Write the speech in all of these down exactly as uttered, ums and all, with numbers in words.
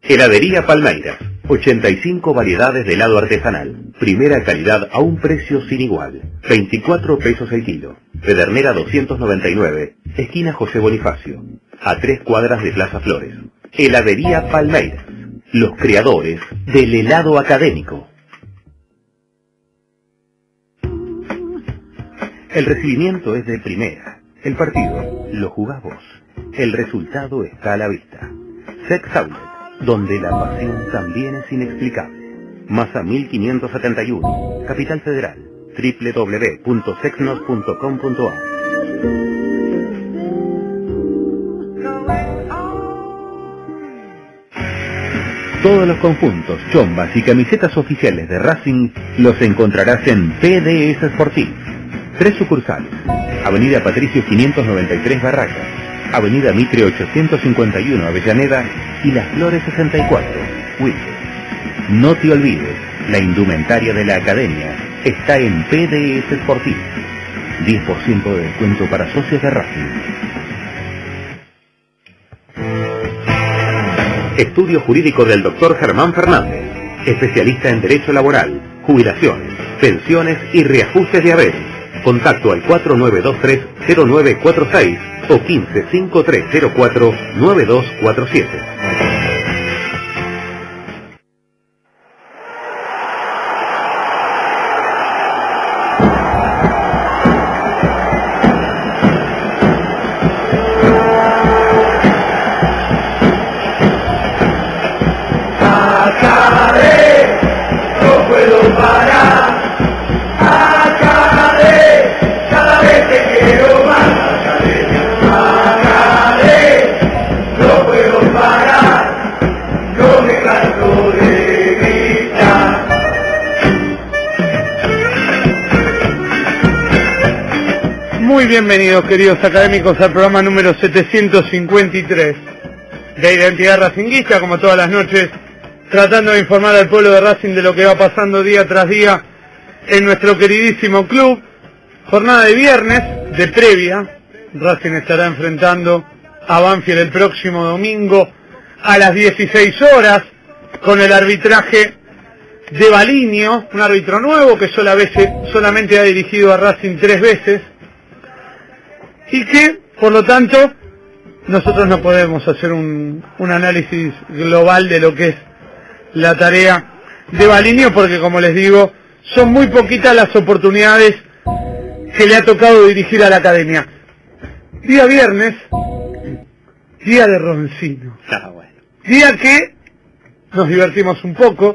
Heladería Palmeiras, ochenta y cinco variedades de helado artesanal. Primera calidad a un precio sin igual. veinticuatro pesos el kilo. Pedernera doscientos noventa y nueve, esquina José Bonifacio, a tres cuadras de Plaza Flores. Heladería Palmeiras, los creadores del helado académico. El recibimiento es de primera. El partido lo jugás vos. El resultado está a la vista. Sex Outlet, donde la pasión también es inexplicable. Masa mil quinientos setenta y uno, Capital Federal. doble u doble u doble u punto sexnos punto com punto a r. Todos los conjuntos, chombas y camisetas oficiales de Racing los encontrarás en P D S Sportif. Tres sucursales: Avenida Patricio quinientos noventa y tres Barracas, Avenida Mitre ochocientos cincuenta y uno Avellaneda y Las Flores sesenta y cuatro, Wilde. No te olvides, la indumentaria de la academia está en P D S Sportif. diez por ciento de descuento para socios de Racing. Estudio jurídico del doctor Germán Fernández, especialista en derecho laboral, jubilaciones, pensiones y reajustes de haberes. Contacto al cuatro nueve dos tres cero nueve cuatro seis o quince cincuenta y tres cero cuatro nueve dos cuatro siete. Bienvenidos, queridos académicos, al programa número setecientos cincuenta y tres de Identidad Racinguista, como todas las noches, tratando de informar al pueblo de Racing de lo que va pasando día tras día en nuestro queridísimo club. Jornada de viernes, de previa. Racing estará enfrentando a Banfield el próximo domingo a las dieciséis horas, con el arbitraje de Baliño, un árbitro nuevo que solamente ha dirigido a Racing tres veces, y que, por lo tanto, nosotros no podemos hacer un, un análisis global de lo que es la tarea de Baliño, porque, como les digo, son muy poquitas las oportunidades que le ha tocado dirigir a la academia. Día viernes, día de Roncino. Ah, bueno. Día que nos divertimos un poco,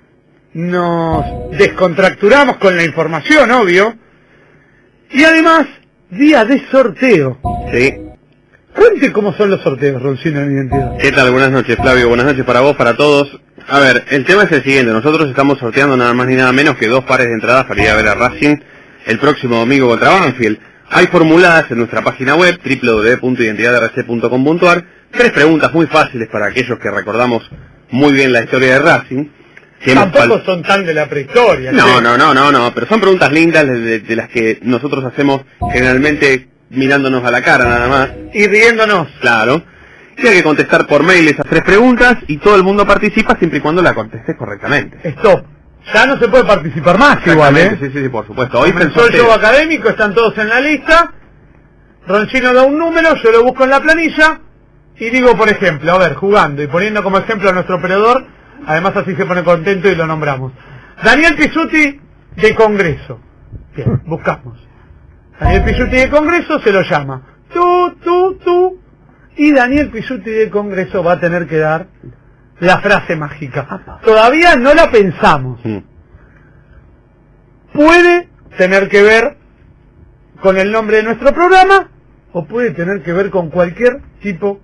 nos descontracturamos con la información, obvio, y además, día de sorteo. Sí. Cuente cómo son los sorteos, Roncino, en Identidad. ¿Qué tal? Buenas noches, Flavio. Buenas noches para vos, para todos. A ver, el tema es el siguiente. Nosotros estamos sorteando nada más ni nada menos que dos pares de entradas para ir a ver a Racing el próximo domingo contra Banfield. Hay formuladas en nuestra página web, doble u doble u doble u punto identidad r c punto com punto a r, tres preguntas muy fáciles para aquellos que recordamos muy bien la historia de Racing. Tampoco son tan de la prehistoria. No, ¿sí? no, no, no, no, pero son preguntas lindas de, de, de las que nosotros hacemos generalmente mirándonos a la cara nada más. Y riéndonos. Claro. Y hay que contestar por mail esas tres preguntas y todo el mundo participa siempre y cuando la contestes correctamente. Stop. Ya no se puede participar más igual, ¿eh? Sí, sí, sí, por supuesto. Hoy comenzó el show académico, están todos en la lista. Roncino da un número, yo lo busco en la planilla y digo, por ejemplo, a ver, jugando y poniendo como ejemplo a nuestro operador, además así se pone contento y lo nombramos. Daniel Pizzuti de Congreso. Bien, buscamos. Daniel Pizzuti de Congreso se lo llama. Tú, tú, tú. Y Daniel Pizzuti de Congreso va a tener que dar la frase mágica. Todavía no la pensamos. Puede tener que ver con el nombre de nuestro programa o puede tener que ver con cualquier tipo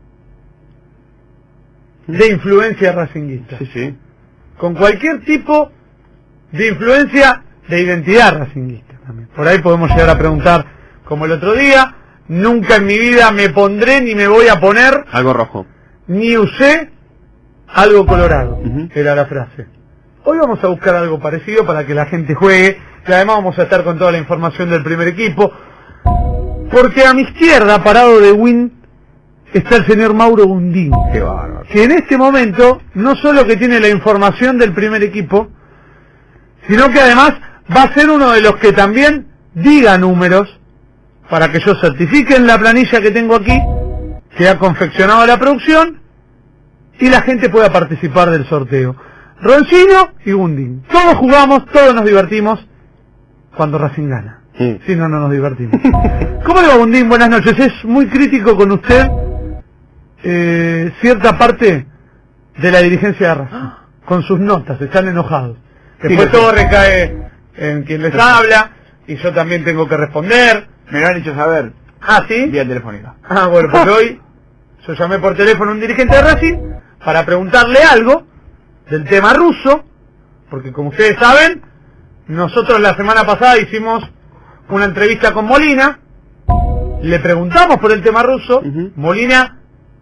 de influencia racinguista. Sí, sí. Con cualquier tipo de influencia de identidad racinguista también. Por ahí podemos llegar a preguntar, como el otro día, nunca en mi vida me pondré ni me voy a poner algo rojo, ni usé algo colorado. Uh-huh. Era la frase. Hoy vamos a buscar algo parecido para que la gente juegue, y además vamos a estar con toda la información del primer equipo, porque a mi izquierda, parado de win, está el señor Mauro Gundín. Qué bárbaro. Que en este momento, no solo que tiene la información del primer equipo, sino que además va a ser uno de los que también diga números para que yo certifique en la planilla que tengo aquí, que ha confeccionado la producción, y la gente pueda participar del sorteo. Roncino y Gundín. Todos jugamos, todos nos divertimos cuando Racing gana. Sí. Si no, no nos divertimos. ¿Cómo le va, Gundín? Buenas noches. Es muy crítico con usted eh, cierta parte de la dirigencia de Racing. Con sus notas, están enojados. Después Sí, todo recae en quien les habla, y yo también tengo que responder. Me lo han hecho saber Ah, ¿sí? vía telefónica. Ah, bueno, porque hoy yo llamé por teléfono a un dirigente de Racing para preguntarle algo del tema ruso, porque como ustedes saben, nosotros la semana pasada hicimos una entrevista con Molina, le preguntamos por el tema ruso, Uh-huh. Molina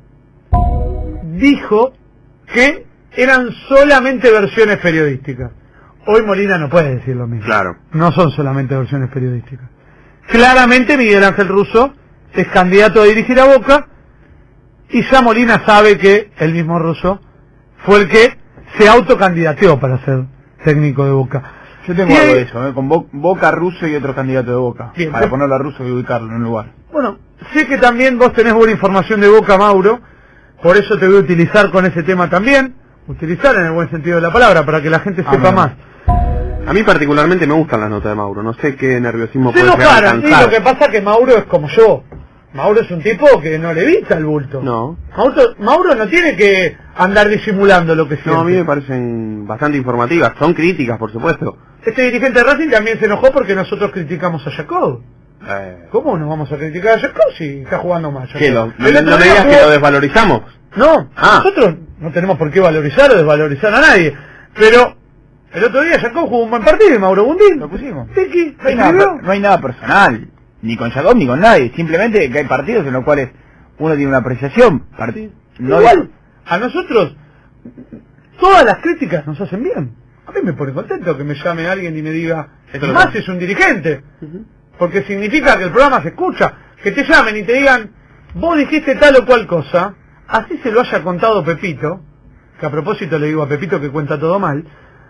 dijo que eran solamente versiones periodísticas. Hoy Molina no puede decir lo mismo. Claro. No son solamente versiones periodísticas. Claramente Miguel Ángel Russo es candidato a dirigir a Boca, y ya Molina sabe que el mismo Russo fue el que se autocandidateó para ser técnico de Boca. Yo tengo Y algo ahí- de eso, ¿eh? Con Bo- Boca, Russo y otro candidato de Boca. Bien, para pero- ponerlo a Russo y ubicarlo en un lugar. Bueno, sé que también vos tenés buena información de Boca, Mauro, por eso te voy a utilizar con ese tema también, utilizar en el buen sentido de la palabra, para que la gente Ah, sepa bueno. más. A mí particularmente me gustan las notas de Mauro, no sé qué nerviosismo Se puede llegar a enojaron, sí, alcanzar. lo que pasa es que Mauro es como yo. Mauro es un tipo que no le evita el bulto. No. Mauro, Mauro no tiene que andar disimulando lo que siente. No, a mí me parecen bastante informativas, son críticas por supuesto. Este dirigente de Racing también se enojó porque nosotros criticamos a Jacob. Eh, ¿Cómo nos vamos a criticar a Jacob si está jugando mal? Jacob? ¿Qué? Lo, no, El otro no me día digas jugó- que lo desvalorizamos. No, Ah. nosotros no tenemos por qué valorizar o desvalorizar a nadie. Pero el otro día Jacob jugó un buen partido y Mauro Gundín Lo pusimos. Tiki, No hay, nada, escribió. per- no hay nada personal, ni con Jacob ni con nadie. Simplemente que hay partidos en los cuales uno tiene una apreciación. Parti- no Igual, a nosotros todas las críticas nos hacen bien. A mí me pone contento que me llame alguien y me diga, Eso lo más sé. es un dirigente, porque significa que el programa se escucha, que te llamen y te digan, vos dijiste tal o cual cosa, así se lo haya contado Pepito, que a propósito le digo a Pepito que cuenta todo mal,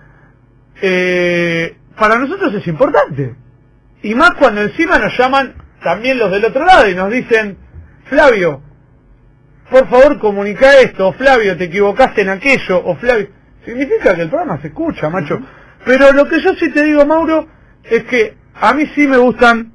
eh, para nosotros es importante. Y más cuando encima nos llaman también los del otro lado y nos dicen, Flavio, por favor comunica esto, o Flavio, te equivocaste en aquello, o Flavio... Significa que el programa se escucha, macho. Pero lo que yo sí te digo, Mauro, es que a mí sí me gustan,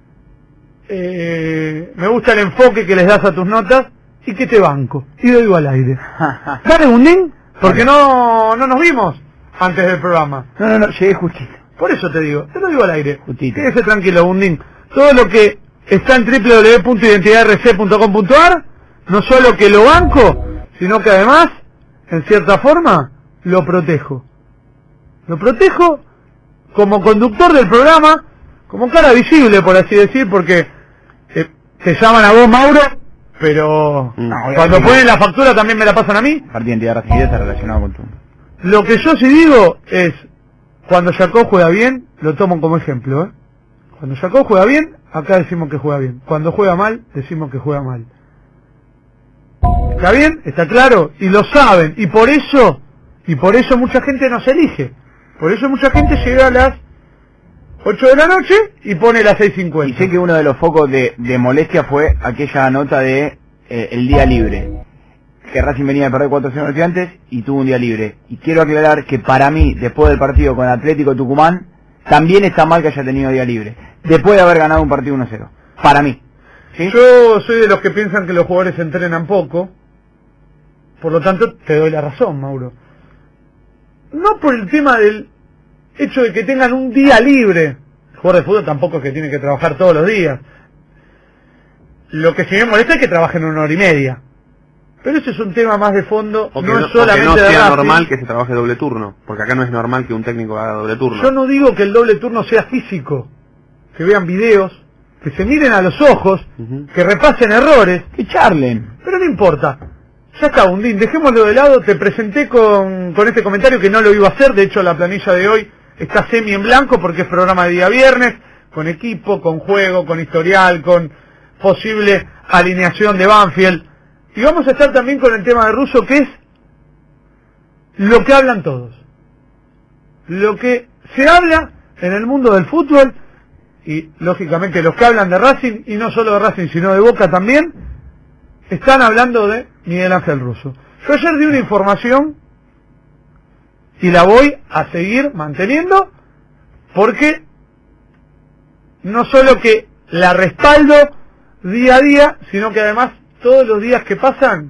eh, me gusta el enfoque que les das a tus notas y que te banco. Y lo digo al aire. Dale, Gundín, porque no, no nos vimos antes del programa. No, no, no, llegué justito. Por eso te digo, te lo digo al aire. Justito. Quédese tranquilo, Gundín. Todo lo que está en doble u doble u doble u punto identidad r c punto com punto a r, no solo que lo banco, sino que además, en cierta forma, lo protejo. Lo protejo como conductor del programa, como cara visible, por así decir, porque eh, te llaman a vos, Mauro, pero Mm. No, cuando obviamente. ponen la factura también me la pasan a mí. Parte de identidad Racing está relacionado con tu... Lo que yo sí digo es, cuando Jacob juega bien, lo tomo como ejemplo, ¿eh? Cuando Jacob juega bien, acá decimos que juega bien. Cuando juega mal, decimos que juega mal. ¿Está bien? ¿Está claro? Y lo saben. Y por eso, y por eso mucha gente nos elige. Por eso mucha gente llega a las ocho de la noche y pone las seis Y cincuenta. sé que uno de los focos de, de molestia fue aquella nota de eh, el día libre. Que Racing venía de perder cuatro cero antes y tuvo un día libre. Y quiero aclarar que para mí, después del partido con Atlético Tucumán, también está mal que haya tenido día libre. Después de haber ganado un partido uno cero. Para mí. ¿Sí? Yo soy de los que piensan que los jugadores entrenan poco. Por lo tanto, te doy la razón, Mauro. No por el tema del hecho de que tengan un día libre. El jugador de fútbol tampoco es que tiene que trabajar todos los días. Lo que sí me molesta es que trabajen una hora y media. Pero ese es un tema más de fondo, O que no no, es solamente o que no de sea Racing. normal que se trabaje doble turno, porque acá no es normal que un técnico haga doble turno. Yo no digo que el doble turno sea físico. Que vean videos, que se miren a los ojos, Ujú. que repasen errores. Que charlen. Pero no importa. Ya está, Gundín, dejémoslo de lado. Te presenté con, con este comentario que no lo iba a hacer. De hecho, la planilla de hoy está semi en blanco porque es programa de día viernes, con equipo, con juego, con historial, con posible alineación de Banfield Y vamos a estar también con el tema de Russo, que es lo que hablan todos. Lo que se habla en el mundo del fútbol, y lógicamente los que hablan de Racing, y no solo de Racing, sino de Boca también, están hablando de Miguel Ángel Russo. Yo ayer di una información, y la voy a seguir manteniendo, porque no solo que la respaldo día a día, sino que además todos los días que pasan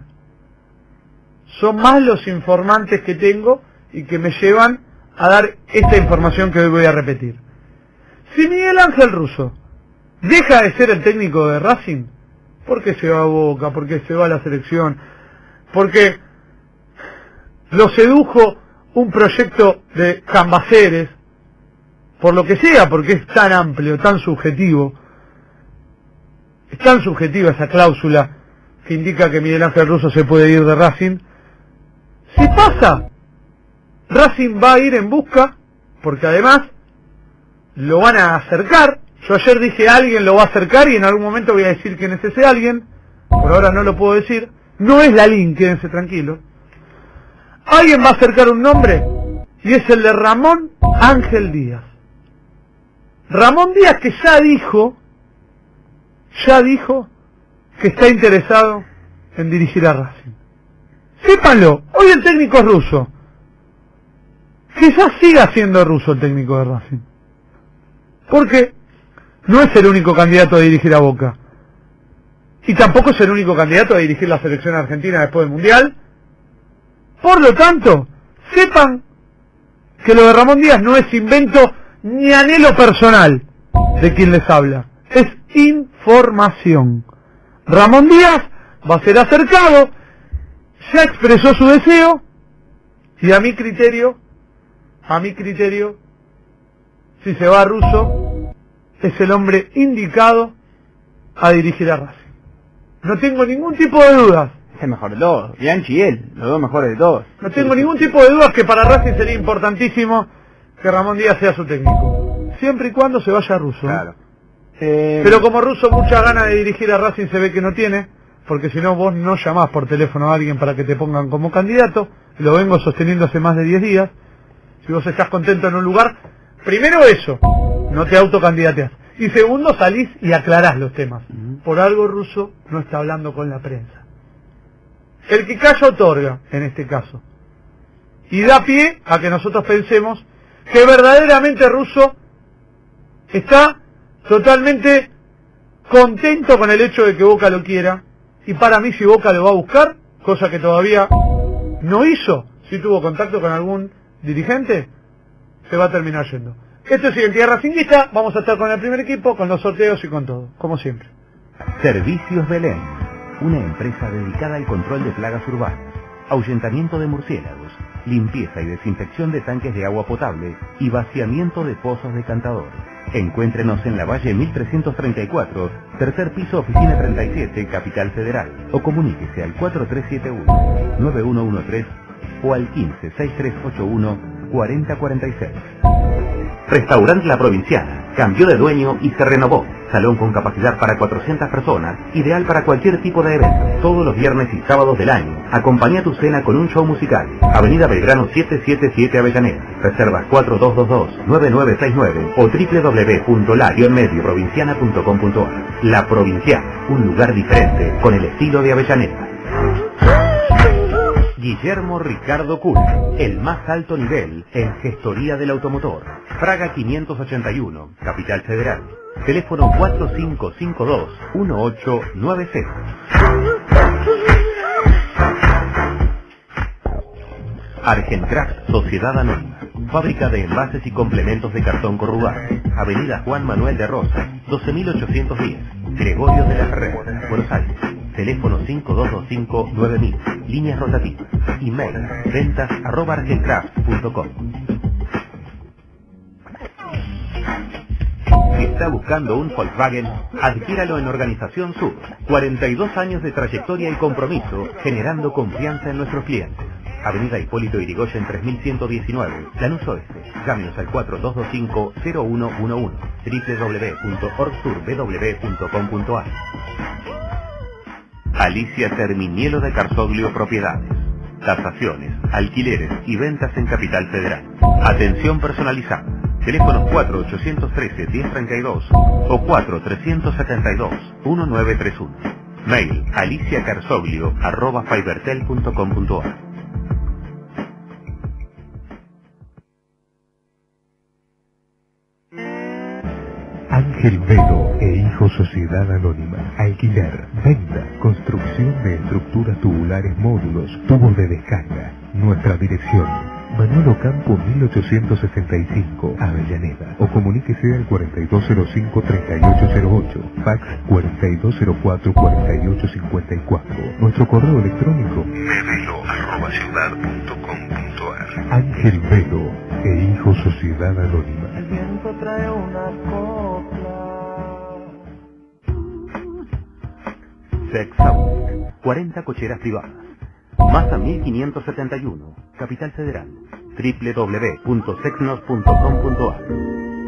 son más los informantes que tengo y que me llevan a dar esta información que hoy voy a repetir. Si Miguel Ángel Russo deja de ser el técnico de Racing, porque se va a Boca, porque se va a la selección, porque lo sedujo un proyecto de Cambaceres, por lo que sea, porque es tan amplio, tan subjetivo, es tan subjetiva esa cláusula que indica que Miguel Ángel Russo se puede ir de Racing. Si pasa, Racing va a ir en busca, porque además lo van a acercar. Yo ayer dije alguien lo va a acercar y en algún momento voy a decir quién es ese alguien, por ahora no lo puedo decir, no es Lalín, quédense tranquilos. Alguien va a acercar un nombre y es el de Ramón Ángel Díaz. Ramón Díaz, que ya dijo, ya dijo que está interesado en dirigir a Racing. Sépanlo, hoy el técnico es Russo. Quizás siga siendo Russo el técnico de Racing, porque no es el único candidato a dirigir a Boca, y tampoco es el único candidato a dirigir la selección argentina después del Mundial. Por lo tanto, sepan que lo de Ramón Díaz no es invento ni anhelo personal de quien les habla, es información. Ramón Díaz va a ser acercado, ya expresó su deseo, y a mi criterio, a mi criterio, si se va a Russo, es el hombre indicado a dirigir a Racing. No tengo ningún tipo de dudas. Es el mejor de todos, Bianchi y él, los dos mejores de todos. No tengo ningún tipo de dudas que para Racing sería importantísimo que Ramón Díaz sea su técnico, siempre y cuando se vaya a Russo. Claro. Eh... Pero como Russo mucha ganas de dirigir a Racing se ve que no tiene, porque si no vos no llamás por teléfono a alguien para que te pongan como candidato, lo vengo sosteniendo hace más de diez días. Si vos estás contento en un lugar, primero eso, no te autocandidateas, y segundo salís y aclarás los temas. Por algo Russo no está hablando con la prensa. El que calla otorga, en este caso, y da pie a que nosotros pensemos que verdaderamente Russo está totalmente contento con el hecho de que Boca lo quiera, y para mí si Boca lo va a buscar, cosa que todavía no hizo, si tuvo contacto con algún dirigente, se va a terminar yendo. Esto es Identidad Racinguista, vamos a estar con el primer equipo, con los sorteos y con todo, como siempre. Servicios Belén, una empresa dedicada al control de plagas urbanas, ahuyentamiento de murciélagos, limpieza y desinfección de tanques de agua potable y vaciamiento de pozos de cantador. Encuéntrenos en la Valle mil trescientos treinta y cuatro, tercer piso, oficina treinta y siete, Capital Federal, o comuníquese al cuatro tres siete uno, nueve uno uno tres o al quince, sesenta y tres ochenta y uno, cuarenta cuarenta y seis. Restaurante La Provinciana, cambió de dueño y se renovó. Salón con capacidad para cuatrocientas personas, ideal para cualquier tipo de evento. Todos los viernes y sábados del año. Acompaña tu cena con un show musical. Avenida Belgrano setecientos setenta y siete Avellaneda. Reservas cuatro dos dos dos, nueve nueve seis nueve o doble u doble u doble u punto la medio provinciana punto com punto a r. La Provinciana, un lugar diferente con el estilo de Avellaneda. Guillermo Ricardo Cul, el más alto nivel en gestoría del automotor. Fraga quinientos ochenta y uno, Capital Federal. Teléfono cuatro cinco cinco dos, uno ocho nueve cero. Argencraft Sociedad Anónima. Fábrica de envases y complementos de cartón corrugado. Avenida Juan Manuel de Rosas, doce mil ochocientos diez. Gregorio de la Ferrera, Buenos Aires. Teléfono cinco dos dos cinco, nueve mil. Líneas rotativas. Email ventas arroba argencraft punto com. Si está buscando un Volkswagen, adquíralo en Organización Sur. cuarenta y dos años de trayectoria y compromiso, generando confianza en nuestros clientes. Avenida Hipólito Yrigoyen tres mil ciento diecinueve, Lanús Oeste. Llámenos al cuatro dos dos cinco, cero uno uno uno. doble u doble u doble u punto orgsur b w punto com punto a r. Alicia Terminielo de Carsoglio Propiedades. Tasaciones, alquileres y ventas en Capital Federal. Atención personalizada. Teléfonos cuatro ochocientos trece diez treinta y dos o cuatro trescientos setenta y dos diecinueve treinta y uno. Mail aliciacarsoglio arroba fibertel punto com punto a r. Ángel Velo e Hijo Sociedad Anónima. Alquiler, venta, construcción de estructuras tubulares, módulos, tubos de descarga. Nuestra dirección: Manuel Ocampo mil ochocientos sesenta y cinco, Avellaneda. O comuníquese al cuarenta y dos cero cinco treinta y ocho cero ocho, fax cuarenta y dos cero cuatro cuarenta y ocho cincuenta y cuatro. Nuestro correo electrónico mevelo arroba ciudad punto com punto a r. Ángel Velo e Hijo Sociedad Anónima. El viento trae una copla. Sexaut, cuarenta cocheras privadas. Masa mil quinientos setenta y uno, Capital Federal. doble u doble u doble u punto sexnos punto com punto a r.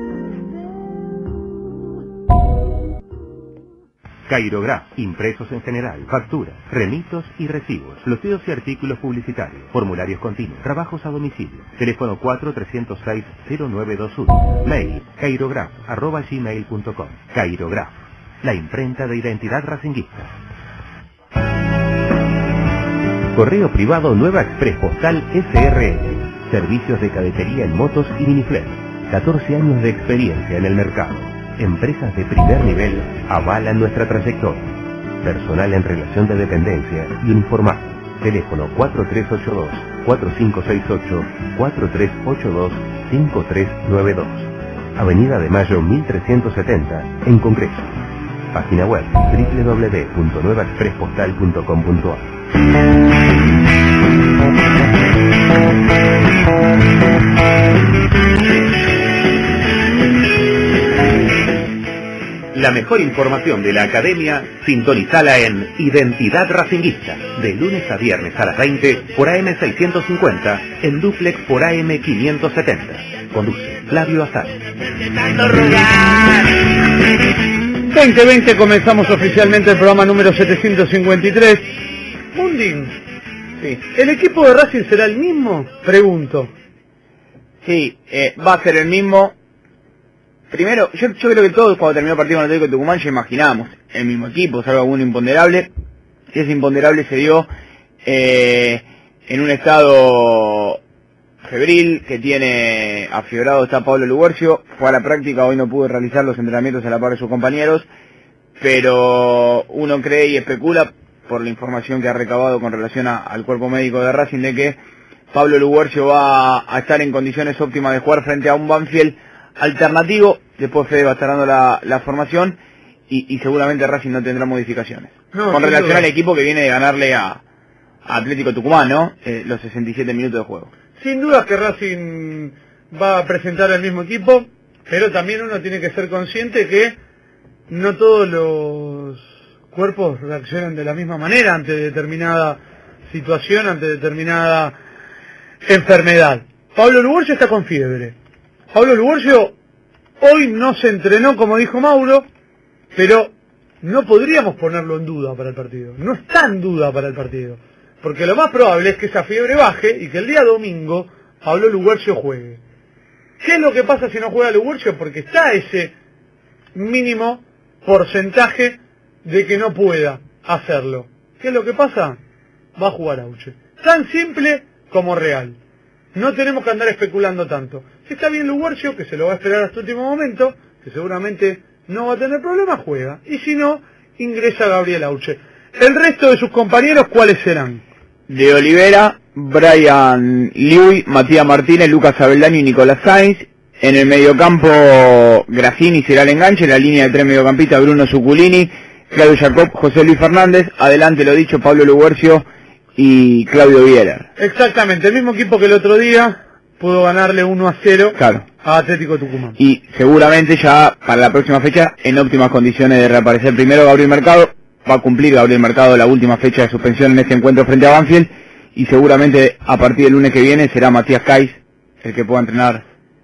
Cairograph, impresos en general, facturas, remitos y recibos, floteo y artículos publicitarios, formularios continuos, trabajos a domicilio. Teléfono cuatro trescientos seis cero nueve dos uno. Mail cairograph arroba gmail punto com. Cairograph, la imprenta de identidad racinguista. Correo privado Nueva Express Postal S R L. Servicios de cadetería en motos y miniflex. catorce años de experiencia en el mercado. Empresas de primer nivel avalan nuestra trayectoria. Personal en relación de dependencia y uniformado. Teléfono cuatro tres ocho dos cuatro cinco seis ocho cuatro tres ocho dos cinco tres nueve dos. Avenida de Mayo mil trescientos setenta, en Congreso. Página web doble u doble u doble u punto nueva express postal punto com punto a r. La mejor información de la academia, sintonizala en Identidad Racinguista, de lunes a viernes a las veinte por A M seiscientos cincuenta, en duplex por A M quinientos setenta. Conduce Flavio Azar. veinte veinte comenzamos oficialmente el programa número setecientos cincuenta y tres. Mundín, Sí, ¿el equipo de Racing será el mismo? Pregunto. sí, eh, va a ser el mismo. Primero, yo, yo creo que todos cuando terminó el partido con el Atlético de Tucumán ya imaginábamos el mismo equipo, salvo algún imponderable. Y ese imponderable se dio eh, en un estado febril que tiene afiebrado está Pablo Luguercio. Fue a la práctica, hoy no pudo realizar los entrenamientos a la par de sus compañeros, pero uno cree y especula por la información que ha recabado con relación a, al cuerpo médico de Racing de que Pablo Luguercio va a estar en condiciones óptimas de jugar frente a un Banfield alternativo. Después Fede va a estar dando la, la formación y, y seguramente Racing no tendrá modificaciones. No, con relación duda. al equipo que viene de ganarle a, a Atlético Tucumán, ¿no? Eh, los sesenta y siete minutos de juego. Sin duda que Racing va a presentar el mismo equipo, pero también uno tiene que ser consciente que no todos los cuerpos reaccionan de la misma manera ante determinada situación, ante determinada enfermedad. Pablo Luguercio está con fiebre. Pablo Luguercio hoy no se entrenó, como dijo Mauro, pero no podríamos ponerlo en duda para el partido. No está en duda para el partido. Porque lo más probable es que esa fiebre baje y que el día domingo Pablo Luguercio juegue. ¿Qué es lo que pasa si no juega Luguercio? Porque está ese mínimo porcentaje de que no pueda hacerlo. ¿Qué es lo que pasa? Va a jugar Auche. Tan simple como real. No tenemos que andar especulando tanto. Si está bien Luguercio, que se lo va a esperar hasta el último momento, que seguramente no va a tener problemas, juega. Y si no, ingresa Gabriel Auche. ¿El resto de sus compañeros cuáles serán? De Olivera, Brian Liuy, Matías Martínez, Lucas Abeldaño y Nicolás Sainz. En el mediocampo, Graffini será el enganche. En la línea de tres mediocampistas, Bruno Zuculini, Claudio Jacob, José Luis Fernández. Adelante, lo dicho, Pablo Luguercio y Claudio Bieler. Exactamente, el mismo equipo que el otro día pudo ganarle uno a cero Claro. a Atlético Tucumán. Y seguramente ya para la próxima fecha en óptimas condiciones de reaparecer. Primero Gabriel Mercado, va a cumplir Gabriel Mercado la última fecha de suspensión en este encuentro frente a Banfield, y seguramente a partir del lunes que viene será Matías Cais el que pueda entrenar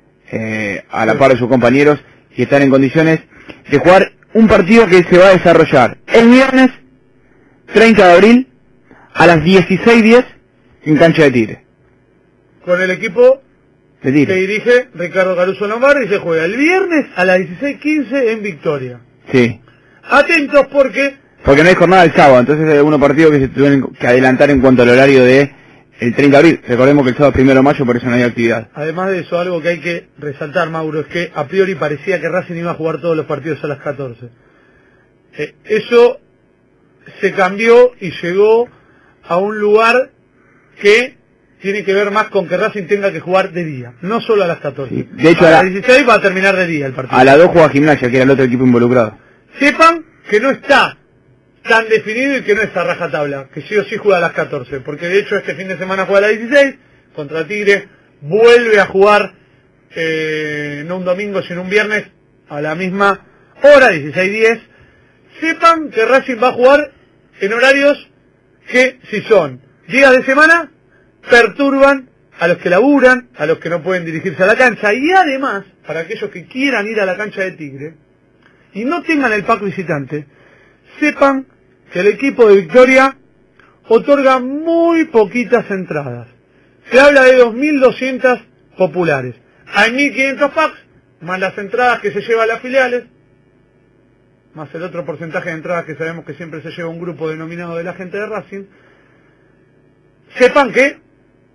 eh, a la par de sus compañeros y estar en condiciones de jugar un partido que se va a desarrollar el viernes treinta de abril, a las dieciséis diez, en cancha de Tigre. Con el equipo De que Tigre. dirige Ricardo Caruso Lombardi y se juega el viernes a las dieciséis quince en Victoria. Sí. Atentos porque Porque no hay jornada el sábado, entonces hay algunos partidos que se tuvieron que adelantar en cuanto al horario de el treinta de abril. Recordemos que el sábado es primero de mayo, por eso no hay actividad. además de eso, algo que hay que resaltar, Mauro, es que a priori parecía que Racing iba a jugar todos los partidos a las catorce. Eh, eso se cambió y llegó a un lugar que tiene que ver más con que Racing tenga que jugar de día, no solo a las catorce. Sí. De hecho, a a las la- dieciséis va a terminar de día el partido. A las dos juega Gimnasia, que era el otro equipo involucrado. Sepan que no está tan definido y que no está rajatabla, que sí o sí juega a las catorce, porque de hecho este fin de semana juega a las dieciséis, contra Tigre, vuelve a jugar eh, no un domingo sino un viernes a la misma hora, dieciséis diez. Sepan que Racing va a jugar en horarios que, si son días de semana, perturban a los que laburan, a los que no pueden dirigirse a la cancha, y además, para aquellos que quieran ir a la cancha de Tigre y no tengan el pack visitante, sepan que el equipo de Victoria otorga muy poquitas entradas. Se habla de dos mil doscientas populares. Hay mil quinientos packs, más las entradas que se lleva a las filiales, más el otro porcentaje de entradas que sabemos que siempre se lleva un grupo denominado de la gente de Racing. Sepan que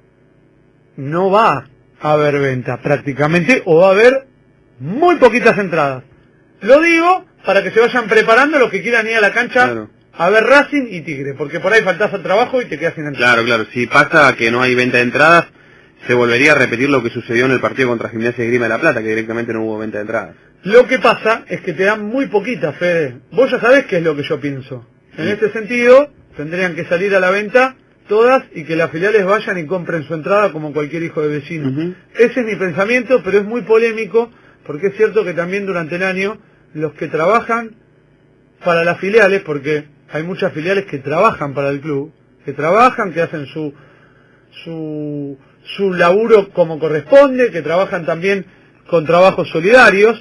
no va a haber venta prácticamente, o va a haber muy poquitas entradas. Lo digo para que se vayan preparando los que quieran ir a la cancha Claro. a ver Racing y Tigre, porque por ahí faltás al trabajo y te quedas sin entrada. Claro, claro. Si pasa que no hay venta de entradas, se volvería a repetir lo que sucedió en el partido contra Gimnasia y Grima de la Plata, que directamente no hubo venta de entradas. Lo que pasa es que te dan muy poquitas, Fede. Vos ya sabés qué es lo que yo pienso. En Sí. este sentido, tendrían que salir a la venta todas y que las filiales vayan y compren su entrada como cualquier hijo de vecino. Ujú. Ese es mi pensamiento, pero es muy polémico, porque es cierto que también durante el año los que trabajan para las filiales, porque hay muchas filiales que trabajan para el club, que trabajan, que hacen su su su laburo como corresponde, que trabajan también con trabajos solidarios.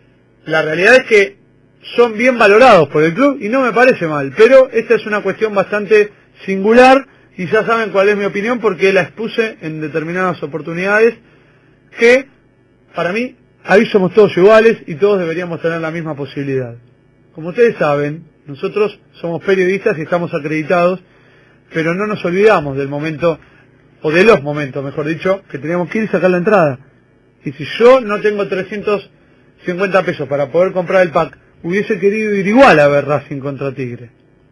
La realidad es que son bien valorados por el club y no me parece mal, pero esta es una cuestión bastante singular y ya saben cuál es mi opinión porque la expuse en determinadas oportunidades, que para mí ahí somos todos iguales y todos deberíamos tener la misma posibilidad. Como ustedes saben, nosotros somos periodistas y estamos acreditados, pero no nos olvidamos del momento, o de los momentos, mejor dicho, que teníamos que ir y sacar la entrada. Y si yo no tengo trescientos cincuenta pesos para poder comprar el pack, hubiese querido ir igual a ver Racing contra Tigre.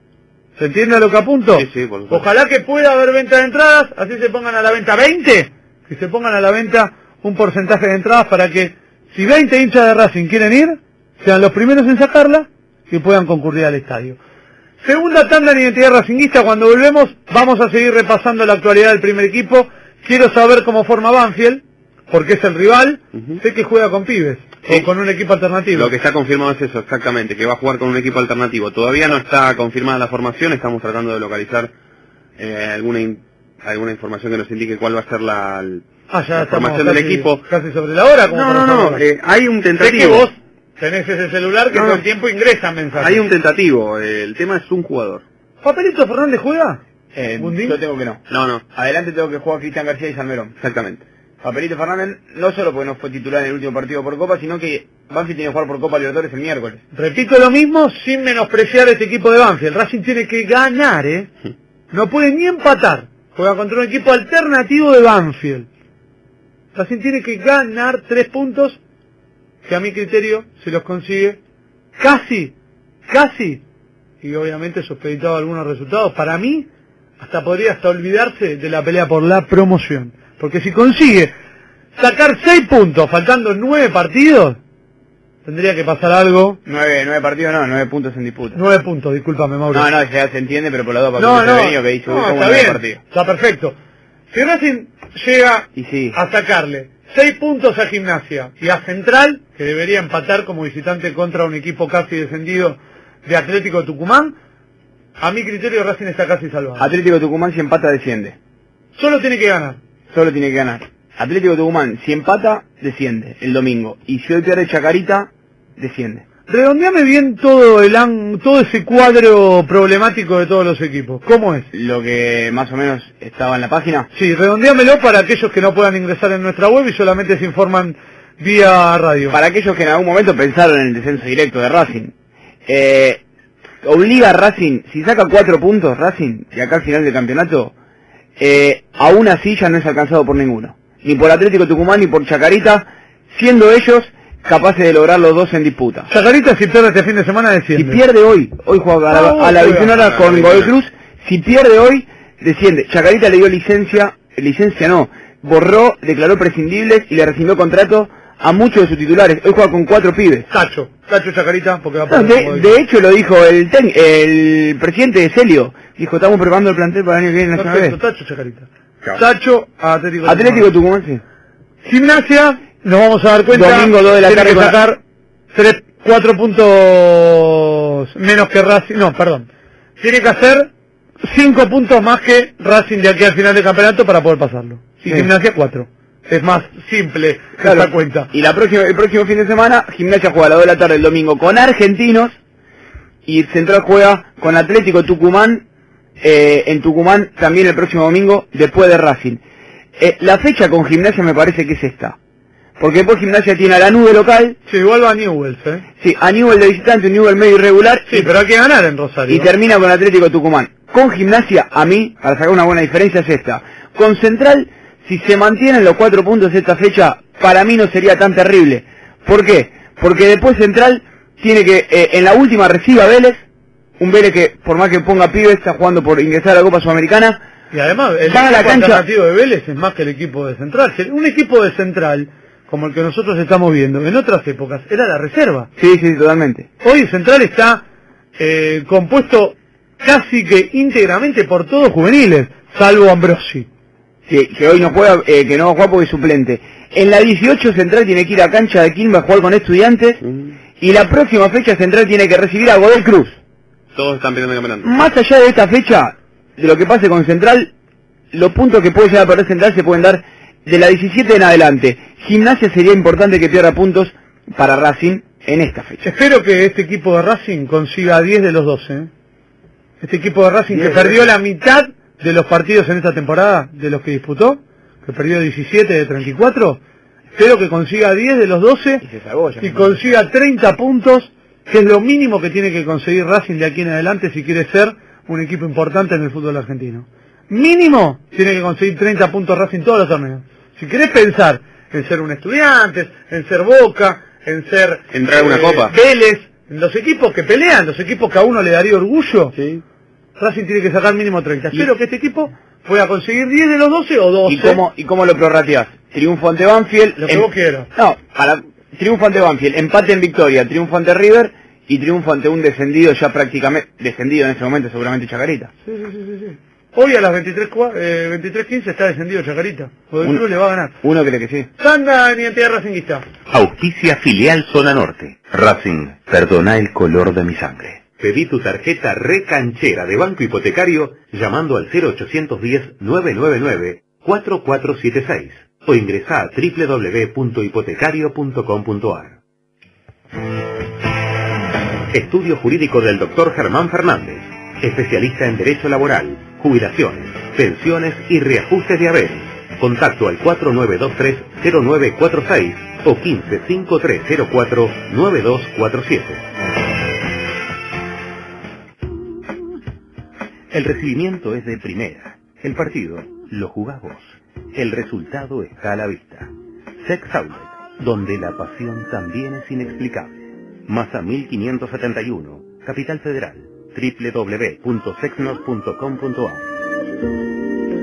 ¿Se entiende a lo que apunto? Sí, sí, por supuesto. Ojalá que pueda haber venta de entradas, así se pongan a la venta veinte, que se pongan a la venta un porcentaje de entradas para que, si veinte hinchas de Racing quieren ir, sean los primeros en sacarla y puedan concurrir al estadio. Segunda tanda en Identidad Racinguista. Cuando volvemos vamos a seguir repasando la actualidad del primer equipo. Quiero saber cómo forma Banfield, porque es el rival. Ujú. Sé que juega con pibes, Sí. o con un equipo alternativo. Lo que está confirmado es eso, exactamente, que va a jugar con un equipo alternativo. Todavía no está confirmada la formación, estamos tratando de localizar eh, alguna in- alguna información que nos indique cuál va a ser la, ah, ya la estamos formación casi, del equipo. casi sobre la hora. como No, para no, no, saber. eh, hay un Sé que tentativo. vos tenés ese celular que No, todo no. el tiempo ingresa mensajes. Hay un tentativo, eh, el tema es un jugador. ¿Papelito Fernández juega? Eh, ¿Bundín? yo tengo que no. No, no, Adelante tengo que jugar Cristian García y Salmerón. exactamente. Papelito Fernández, no solo porque no fue titular en el último partido por Copa, sino que Banfield tiene que jugar por Copa Libertadores el miércoles. Repito lo mismo sin menospreciar este equipo de Banfield. Racing tiene que ganar, ¿eh? No puede ni empatar. Juega contra un equipo alternativo de Banfield. Racing tiene que ganar tres puntos, que a mi criterio se los consigue casi, casi, y obviamente supeditado a algunos resultados. Para mí, hasta podría hasta olvidarse de la pelea por la promoción. Porque si consigue sacar seis puntos faltando nueve partidos, tendría que pasar algo. Nueve, nueve partidos no, nueve puntos en disputa. Nueve puntos, discúlpame, Mauro. No, no, ya se entiende, pero por la dos no, no, que dice, no, uy, como está nueve bien, partidos. está perfecto. Si Racing llega Y sí. a sacarle seis puntos a Gimnasia y a Central, que debería empatar como visitante contra un equipo casi descendido de Atlético Tucumán, a mi criterio Racing está casi salvado. Atlético Tucumán si empata desciende. Solo tiene que ganar. Solo tiene que ganar. Atlético Tucumán si empata desciende el domingo. Y si hoy pierde Chacarita, desciende. redondeame bien todo el an- todo ese cuadro problemático de todos los equipos. ¿Cómo es? Lo que más o menos estaba en la página. Sí, redondeámelo para aquellos que no puedan ingresar en nuestra web y solamente se informan vía radio. Para aquellos que en algún momento pensaron en el descenso directo de Racing, eh, obliga a Racing, si saca cuatro puntos Racing, de acá al final del campeonato, eh, aún así ya no es alcanzado por ninguno. Ni por Atlético Tucumán ni por Chacarita, siendo ellos capaces de lograr los dos en disputa. Chacarita, si pierde este fin de semana, desciende. Si pierde hoy, hoy juega a la, No, a la juega. Visionara con Godoy Cruz, si pierde hoy, desciende. Chacarita le dio licencia, licencia no, borró, declaró prescindibles y le rescindió contrato a muchos de sus titulares. Hoy juega con cuatro pibes. Tacho, Tacho Chacarita, porque va a No, perder. de, de hecho lo dijo el ten- el presidente de Celio, dijo, estamos preparando el plantel para el año que viene en Nacional Perfecto, B. Tacho Chacarita. Tacho, Atlético Atlético Tucumán. Tucumán, sí. Gimnasia, nos vamos a dar cuenta. Domingo dos de la tiene tarde que con- sacar tres, cuatro puntos menos que Racing. No, perdón. Tiene que hacer cinco puntos más que Racing de aquí al final del campeonato para poder pasarlo. Y Sí. Gimnasia cuatro. Es más simple Claro. esta cuenta. Y la próxima, el próximo fin de semana, Gimnasia juega a las dos de la tarde el domingo con Argentinos y Central juega con Atlético Tucumán eh, en Tucumán también el próximo domingo después de Racing. Eh, la fecha con Gimnasia me parece que es esta, porque después Gimnasia tiene a Lanús de local, Sí, igual va a Newell's, ¿eh? sí, a Newell de visitante, un Newell medio irregular Sí, y, pero hay que ganar en Rosario. y termina con Atlético Tucumán. Con Gimnasia, a mí, para sacar una buena diferencia es esta. Con Central, si se mantienen los cuatro puntos esta fecha, para mí no sería tan terrible. ¿Por qué? Porque después Central tiene que, eh, en la última reciba a Vélez, un Vélez que por más que ponga pibes está jugando por ingresar a la Copa Sudamericana. Y además, el Va a la equipo cancha. alternativo de Vélez es más que el equipo de Central. Un equipo de Central, como el que nosotros estamos viendo, en otras épocas, era la reserva. Sí, sí, totalmente. Hoy Central está eh, compuesto casi que íntegramente por todos juveniles, salvo Ambrosi. Sí, que hoy no juega, eh, que no va a jugar porque es suplente. En la dieciocho Central tiene que ir a cancha de Quilmes a jugar con Estudiantes. Y la próxima fecha Central tiene que recibir a Godoy Cruz. Todos están peleando el campeonato. Más allá de esta fecha, de lo que pase con Central, los puntos que puede llegar a perder Central se pueden dar de la diecisiete en adelante. Gimnasia sería importante que pierda puntos para Racing en esta fecha. Espero que este equipo de Racing consiga diez de los doce. ¿eh? Este equipo de Racing que diez, perdió la mitad de los partidos en esta temporada, de los que disputó, que perdió diecisiete de treinta y cuatro, espero que consiga diez de los doce Y se salvó ya. y consiga treinta puntos, que es lo mínimo que tiene que conseguir Racing de aquí en adelante si quiere ser un equipo importante en el fútbol argentino. Mínimo tiene que conseguir treinta puntos Racing todos los torneos. Si querés pensar en ser un Estudiantes, en ser Boca, en ser Entrar a una copa. Vélez, en los equipos que pelean, los equipos que a uno le daría orgullo, Sí. Racing tiene que sacar mínimo treinta. Y- Espero que este equipo pueda conseguir diez de los doce o doce. ¿Y cómo, ¿Y cómo lo prorrateás? Triunfo ante Banfield. Lo que em- vos quieras. No, para, triunfo ante Banfield, empate en Victoria, triunfo ante River y triunfo ante un descendido ya prácticamente, descendido en ese momento seguramente Chacarita. Sí, sí, sí, sí, sí. Hoy a las veintitrés quince está descendido Chacarita. Godoy Un- Cruz le va a ganar. Uno cree que sí. Tanda en identidad racinguista. Auspicia filial Zona Norte. Racing, perdona el color de mi sangre. Pedí tu tarjeta recanchera de Banco Hipotecario llamando al cero ochocientos diez, nueve nueve nueve, cuatro cuatro siete seis o ingresa a doble u doble u doble u punto hipotecario punto com punto a r. Estudio jurídico del doctor Germán Fernández, especialista en Derecho Laboral, Jubilaciones, Pensiones y Reajustes de Haberes. Contacto al cuatro nueve dos tres, cero nueve cuatro seis o quince, cincuenta y tres cero cuatro, nueve dos cuatro siete. El recibimiento es de primera. El partido lo jugás vos. El resultado está a la vista. Sex Outlet, donde la pasión también es inexplicable. Masa mil quinientos setenta y uno, Capital Federal. doble u doble u doble u punto sexnos punto com punto a r.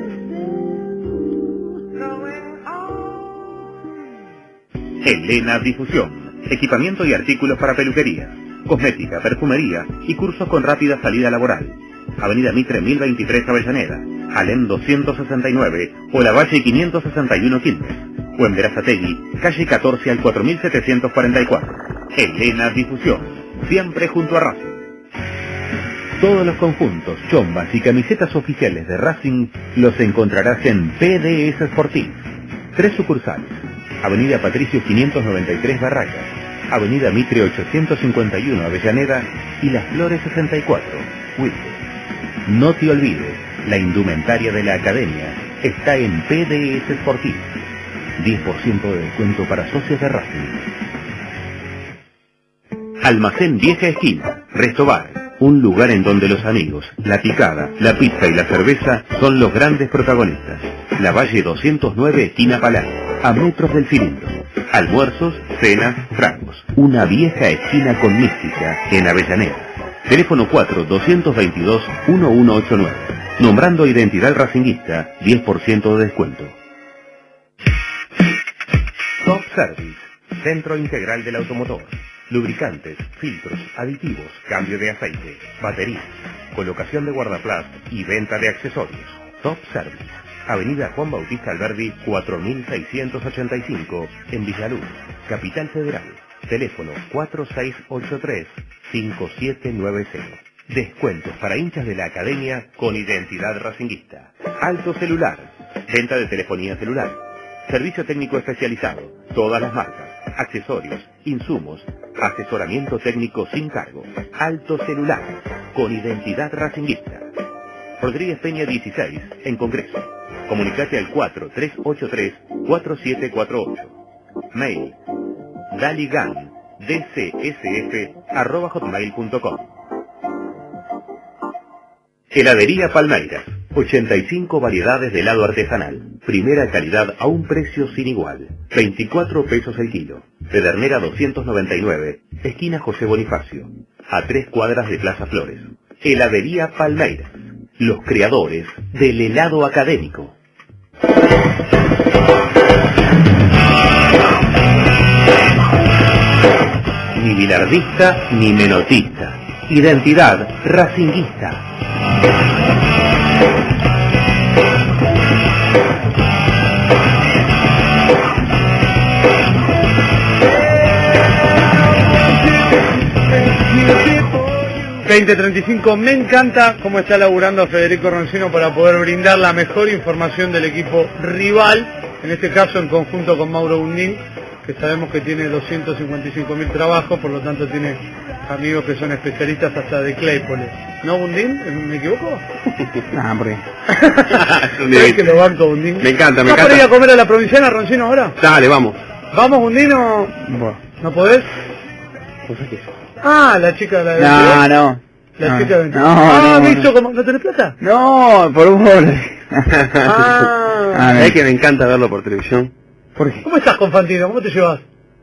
Elena Difusión. Equipamiento y artículos para peluquería, cosmética, perfumería y cursos con rápida salida laboral. Avenida Mitre mil veintitrés Avellaneda, Alem doscientos sesenta y nueve o La Valle quinientos sesenta y uno Quilmes. O en Berazategui, calle catorce al cuatro mil setecientos cuarenta y cuatro. Elena Difusión. Siempre junto a Racing. Todos los conjuntos, chombas y camisetas oficiales de Racing los encontrarás en P D S Sportif. Tres sucursales. Avenida Patricio quinientos noventa y tres Barracas. Avenida Mitre ochocientos cincuenta y uno, Avellaneda, y Las Flores sesenta y cuatro, Wilde. No te olvides, la indumentaria de la academia está en P D S Sportif. diez por ciento de descuento para socios de Racing. Almacén Vieja Esquina, Restobar, un lugar en donde los amigos, la picada, la pizza y la cerveza son los grandes protagonistas. La Valle doscientos nueve, esquina Palá, a metros del cilindro. Almuerzos, cenas, frangos. Una vieja esquina con mística en Avellaneda. Teléfono cuatro, doscientos veintidós, uno uno ocho nueve. Nombrando identidad racinguista, diez por ciento de descuento. Top Service, centro integral del automotor. Lubricantes, filtros, aditivos, cambio de aceite, baterías, colocación de guardaplast y venta de accesorios. Top Service, Avenida Juan Bautista Alberdi, cuatro mil seiscientos ochenta y cinco, en Villaluz, Capital Federal. Teléfono cuatro seis ocho tres, cinco siete nueve cero. Descuentos para hinchas de la academia con identidad racinguista. Alto Celular, venta de telefonía celular. Servicio técnico especializado, todas las marcas, accesorios, insumos, asesoramiento técnico sin cargo. Alto Celular, con identidad racinguista. Rodríguez Peña dieciséis, en Congreso. Comunicate al cuatro tres ocho tres, cuatro siete cuatro ocho. Mail, daligan, d c s f, arroba hotmail punto com. Heladería Palmeiras, ochenta y cinco variedades de helado artesanal. Primera calidad a un precio sin igual. veinticuatro pesos el kilo. Pedernera doscientos noventa y nueve, esquina José Bonifacio. A tres cuadras de Plaza Flores. Heladería Palmeiras, los creadores del helado académico. Ni bilardista ni menotista. Identidad racinguista. veinte treinta y cinco, me encanta cómo está laburando Federico Roncino para poder brindar la mejor información del equipo rival, en este caso en conjunto con Mauro Bundín, que sabemos que tiene doscientos cincuenta y cinco mil trabajos, por lo tanto tiene amigos que son especialistas hasta de Claypole. ¿No, Bundín? ¿Me equivoco? Ah, por ahí. ¿Sabes que lo banco, Bundín? Me encanta, me ¿Vas encanta. para ir a comer a la provinciana, Roncino, ahora? Dale, vamos. ¿Vamos, Bundín, o...? Bueno. ¿No podés? Pues aquí. Ah, la chica de la... No, no. La no, chica de... no, ah, no, me no. hizo como... ¿No tenés plata? No, por favor. Ah. Ah, no. ¿Sabés que me encanta verlo por televisión? ¿Por qué? ¿Cómo estás con Fantino? ¿Cómo te llevas?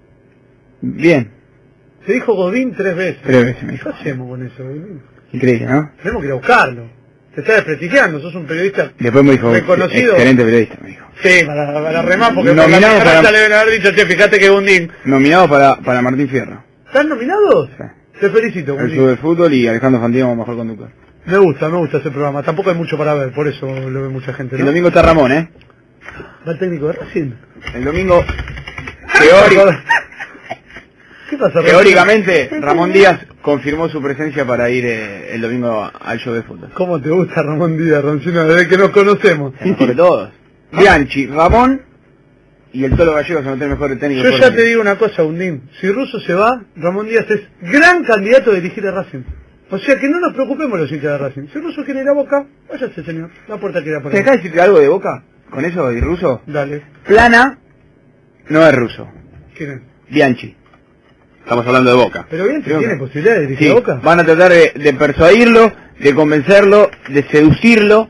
Bien. Se dijo Godín tres veces. Tres veces me ¿Qué dijo. hacemos con eso, Godín? Increíble, ¿no? Tenemos que ir a buscarlo. Te está desprestigiando, sos un periodista Después me dijo, reconocido. excelente periodista, me dijo. Sí, para, para remar, porque por la Nominado mañana para- le deben haber dicho, che, fíjate que Bundín. Nominado para, para Martín Fierro. ¿Están nominados? Sí. Te felicito, El Bundín. Club de Fútbol y Alejandro Fantino como mejor conductor. Me gusta, me gusta ese programa. Tampoco hay mucho para ver, por eso lo ve mucha gente, El ¿no? domingo está Ramón, ¿eh? Va el técnico de Racing. El domingo, teórico, ¿Qué pasa, Racing? teóricamente, Ramón Díaz confirmó su presencia para ir eh, el domingo al show de fútbol. ¿Cómo te gusta Ramón Díaz, Roncino, desde que nos conocemos? El mejor de todos. Bianchi, Ramón y el Tolo Gallego son los tres mejores técnicos. Yo del ya mundo. te digo una cosa, Bundín. Si Russo se va, Ramón Díaz es gran candidato a dirigir a Racing. O sea que no nos preocupemos los hinchas de Racing. Si Russo quiere ir a Boca, váyase, señor. La puerta queda por ¿Te ahí. acá decirte algo de Boca? ¿Con eso y ruso? Dale. Plana no es ruso. ¿Quién es? Bianchi. Estamos hablando de Boca. Pero bien, Creo ¿tiene que- posibilidad de dirigir Sí, a Boca? van a tratar de, de persuadirlo, de convencerlo, de seducirlo,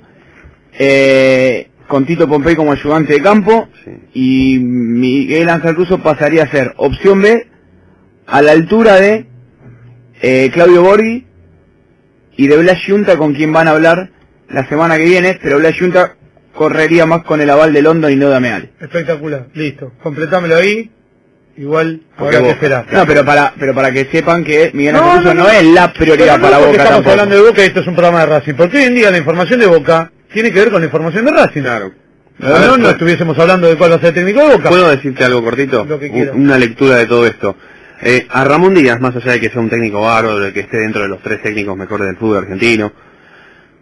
eh, con Tito Pompey como ayudante de campo, Sí. y Miguel Ángel Russo pasaría a ser opción B a la altura de eh, Claudio Borghi y de Blas Yunta, con quien van a hablar la semana que viene, pero Blas Yunta correría más con el aval de London y no de Ameal. Espectacular. Listo. Completámelo ahí. Igual Porque habrá que Boca. esperar. No, pero para pero para que sepan que Miguel No, Ángel Russo no, no, no. es la prioridad Pero no para porque Boca estamos tampoco. hablando de Boca y esto es un programa de Racing. Porque hoy en día la información de Boca tiene que ver con la información de Racing. Claro. No, no, no estuviésemos hablando de cuál va a ser el técnico de Boca. ¿Puedo decirte algo cortito? Lo que U- quieras. Una lectura de todo esto. Eh, a Ramón Díaz, más allá de que sea un técnico bárbaro, de que esté dentro de los tres técnicos mejores del fútbol argentino,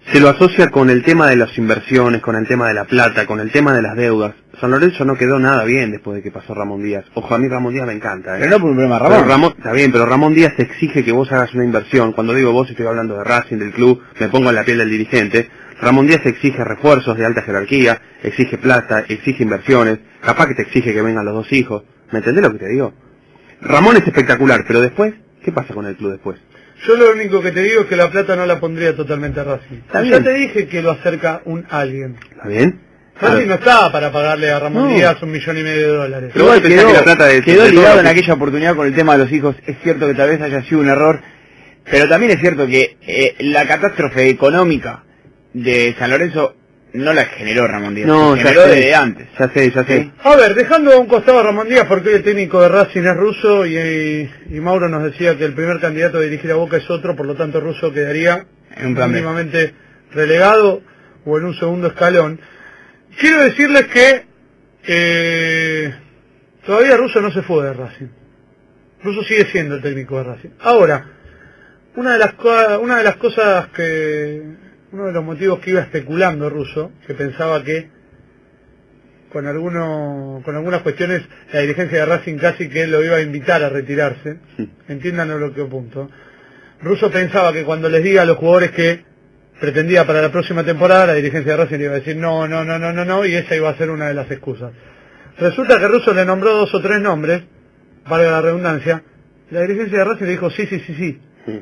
se lo asocia con el tema de las inversiones, con el tema de la plata, con el tema de las deudas. San Lorenzo no quedó nada bien después de que pasó Ramón Díaz. Ojo, a mí Ramón Díaz me encanta, ¿eh? Pero no por un problema de Ramón. Pero Ramón, está bien, pero Ramón Díaz te exige que vos hagas una inversión. Cuando digo vos estoy hablando de Racing, del club, me pongo en la piel del dirigente. Ramón Díaz exige refuerzos de alta jerarquía, exige plata, exige inversiones, capaz que te exige que vengan los dos hijos. ¿Me entendés lo que te digo? Ramón es espectacular, pero después, ¿qué pasa con el club después? Yo lo único que te digo es que la plata no la pondría totalmente a Racing. Está Ya bien. te dije que lo acerca un alguien. ¿Está bien? Racing no estaba para pagarle a Ramón No. Díaz un millón y medio de dólares. Pero vos pensás que la plata de- quedó de todo ligado lo en que- aquella oportunidad con el tema de los hijos. Es cierto que tal vez haya sido un error, pero también es cierto que eh, la catástrofe económica de San Lorenzo no la generó Ramón Díaz, No, se ya generó sé. desde antes. Ya sé, ya sé. ¿Sí? A ver, dejando a un costado a Ramón Díaz, porque hoy el técnico de Racing es ruso y, y Mauro nos decía que el primer candidato a dirigir a Boca es otro, por lo tanto Russo quedaría En un plan B. mínimamente relegado o en un segundo escalón. Quiero decirles que eh, todavía Russo no se fue de Racing. Russo sigue siendo el técnico de Racing. Ahora, una de las co- una de las cosas que uno de los motivos que iba especulando Russo, que pensaba que con alguno, con algunas cuestiones la dirigencia de Racing casi que lo iba a invitar a retirarse, entiendan a lo que apunto. Russo pensaba que cuando les diga a los jugadores que pretendía para la próxima temporada, la dirigencia de Racing le iba a decir no, no, no, no, no, no, y esa iba a ser una de las excusas. Resulta que Russo le nombró dos o tres nombres, valga la redundancia, y la dirigencia de Racing le dijo sí, sí, sí, sí.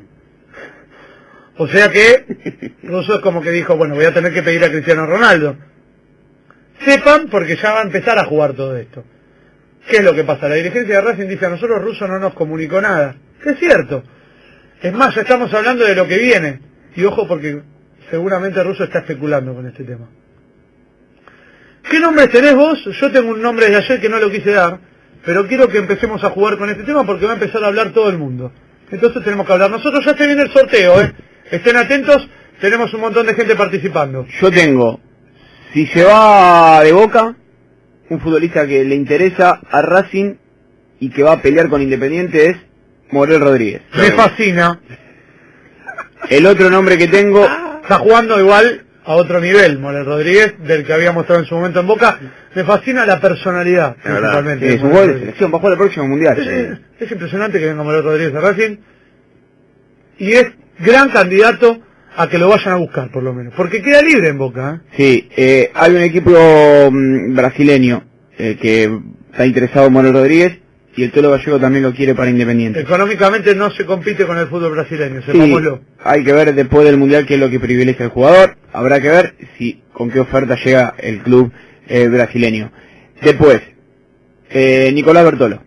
O sea que Russo es como que dijo, bueno, voy a tener que pedir a Cristiano Ronaldo. Sepan, porque ya va a empezar a jugar todo esto. ¿Qué es lo que pasa? La dirigencia de Racing dice, a nosotros Russo no nos comunicó nada. Que es cierto. Es más, ya estamos hablando de lo que viene. Y ojo, porque seguramente Russo está especulando con este tema. ¿Qué nombres tenés vos? Yo tengo un nombre de ayer que no lo quise dar, pero quiero que empecemos a jugar con este tema porque va a empezar a hablar todo el mundo. Entonces tenemos que hablar. Nosotros ya se viene el sorteo, ¿eh? Estén atentos, tenemos un montón de gente participando. Yo tengo, si se va de Boca, un futbolista que le interesa a Racing y que va a pelear con Independiente es Morel Rodríguez. Me fascina. El otro nombre que tengo, Está jugando igual a otro nivel, Morel Rodríguez, del que había mostrado en su momento en Boca. Me fascina la personalidad, Es verdad. principalmente. es de un Morel jugador de Rodríguez. selección, va a jugar el próximo mundial. Es, es impresionante que venga Morel Rodríguez a Racing. Y es gran candidato a que lo vayan a buscar, por lo menos. Porque queda libre en Boca, ¿eh? Sí, eh, hay un equipo mm, brasileño eh, que está interesado en Morel Rodríguez y el Tolo Gallego también lo quiere para Independiente. Económicamente no se compite con el fútbol brasileño, Sí, sepámoslo. hay que ver después del mundial qué es lo que privilegia el jugador. Habrá que ver si con qué oferta llega el club eh, brasileño. Después, eh, Nicolás Bertolo.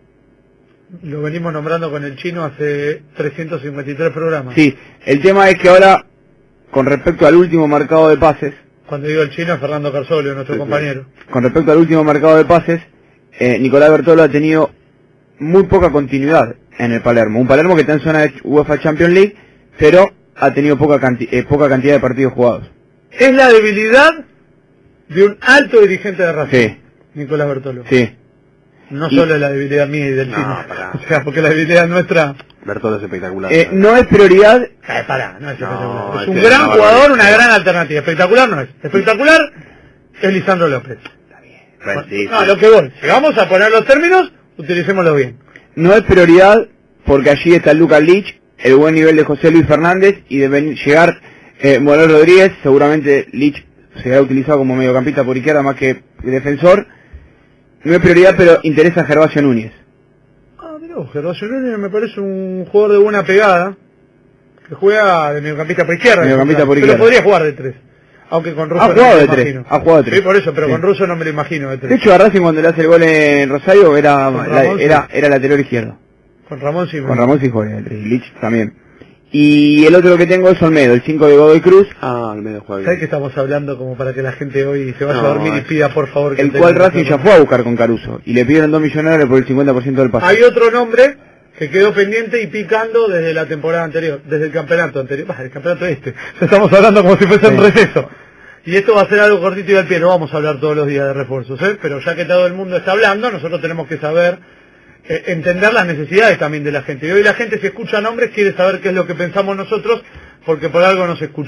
Lo venimos nombrando con el chino hace trescientos cincuenta y tres programas. Sí, el tema es que ahora, con respecto al último mercado de pases, Cuando digo el chino es Fernando Carsolio, nuestro Sí, sí. compañero. con respecto al último mercado de pases, eh, Nicolás Bertolo ha tenido muy poca continuidad en el Palermo. Un Palermo que está en zona de UEFA Champions League, pero ha tenido poca, canti- eh, poca cantidad de partidos jugados. Es la debilidad de un alto dirigente de Racing, Sí, Nicolás Bertolo. sí. No Y- solo es la debilidad mía y del No, chino. pará. O sea, porque la debilidad nuestra... Bertolo es espectacular. Eh, no es prioridad, Eh, pará, no es No, espectacular. Es un este gran es una jugador, barbaridad. una gran alternativa. Espectacular no es. Espectacular es Lisandro López. Bueno, sí, No, sí. lo que voy. Si vamos a poner los términos, utilicémoslo bien. no es prioridad porque allí está Lucas Lich, el buen nivel de José Luis Fernández y de venir- llegar eh, Morel Rodríguez, seguramente Lich será utilizado como mediocampista por izquierda más que defensor. No es prioridad, pero interesa a Gervasio Núñez. Ah, mirá, Gervasio Núñez me parece un jugador de buena pegada, que juega de mediocampista por izquierda. Mediocampista por pero izquierda. podría jugar de tres. Aunque con Russo Ha no jugado me de lo tres, imagino. ha jugado de tres. Sí, por eso, pero Sí. con Russo no me lo imagino de tres. De hecho, a Racing cuando le hace el gol en Rosario era, Con la- Ramón, era, sí. era lateral izquierdo. Con Ramón sí. me- Con Ramón sí juega, y Lich también. Y el otro que tengo es Olmedo, el cinco de Godoy Cruz, Ah, el medio juega ¿Sabes bien. que estamos hablando como para que la gente hoy se vaya No, a dormir y es- pida por favor que el te- cual Racing ya fue a buscar con Caruso y le pidieron dos millones por el cincuenta por ciento del pase. Hay otro nombre que quedó pendiente y picando desde la temporada anterior, desde el campeonato anterior, bah, el campeonato este. Estamos hablando como si fuese un Sí. receso. Y esto va a ser algo cortito y al pie, no vamos a hablar todos los días de refuerzos, ¿eh? Pero ya que todo el mundo está hablando, nosotros tenemos que saber, eh, entender las necesidades también de la gente. Y hoy la gente, si escucha nombres, quiere saber qué es lo que pensamos nosotros, porque por algo nos escucha.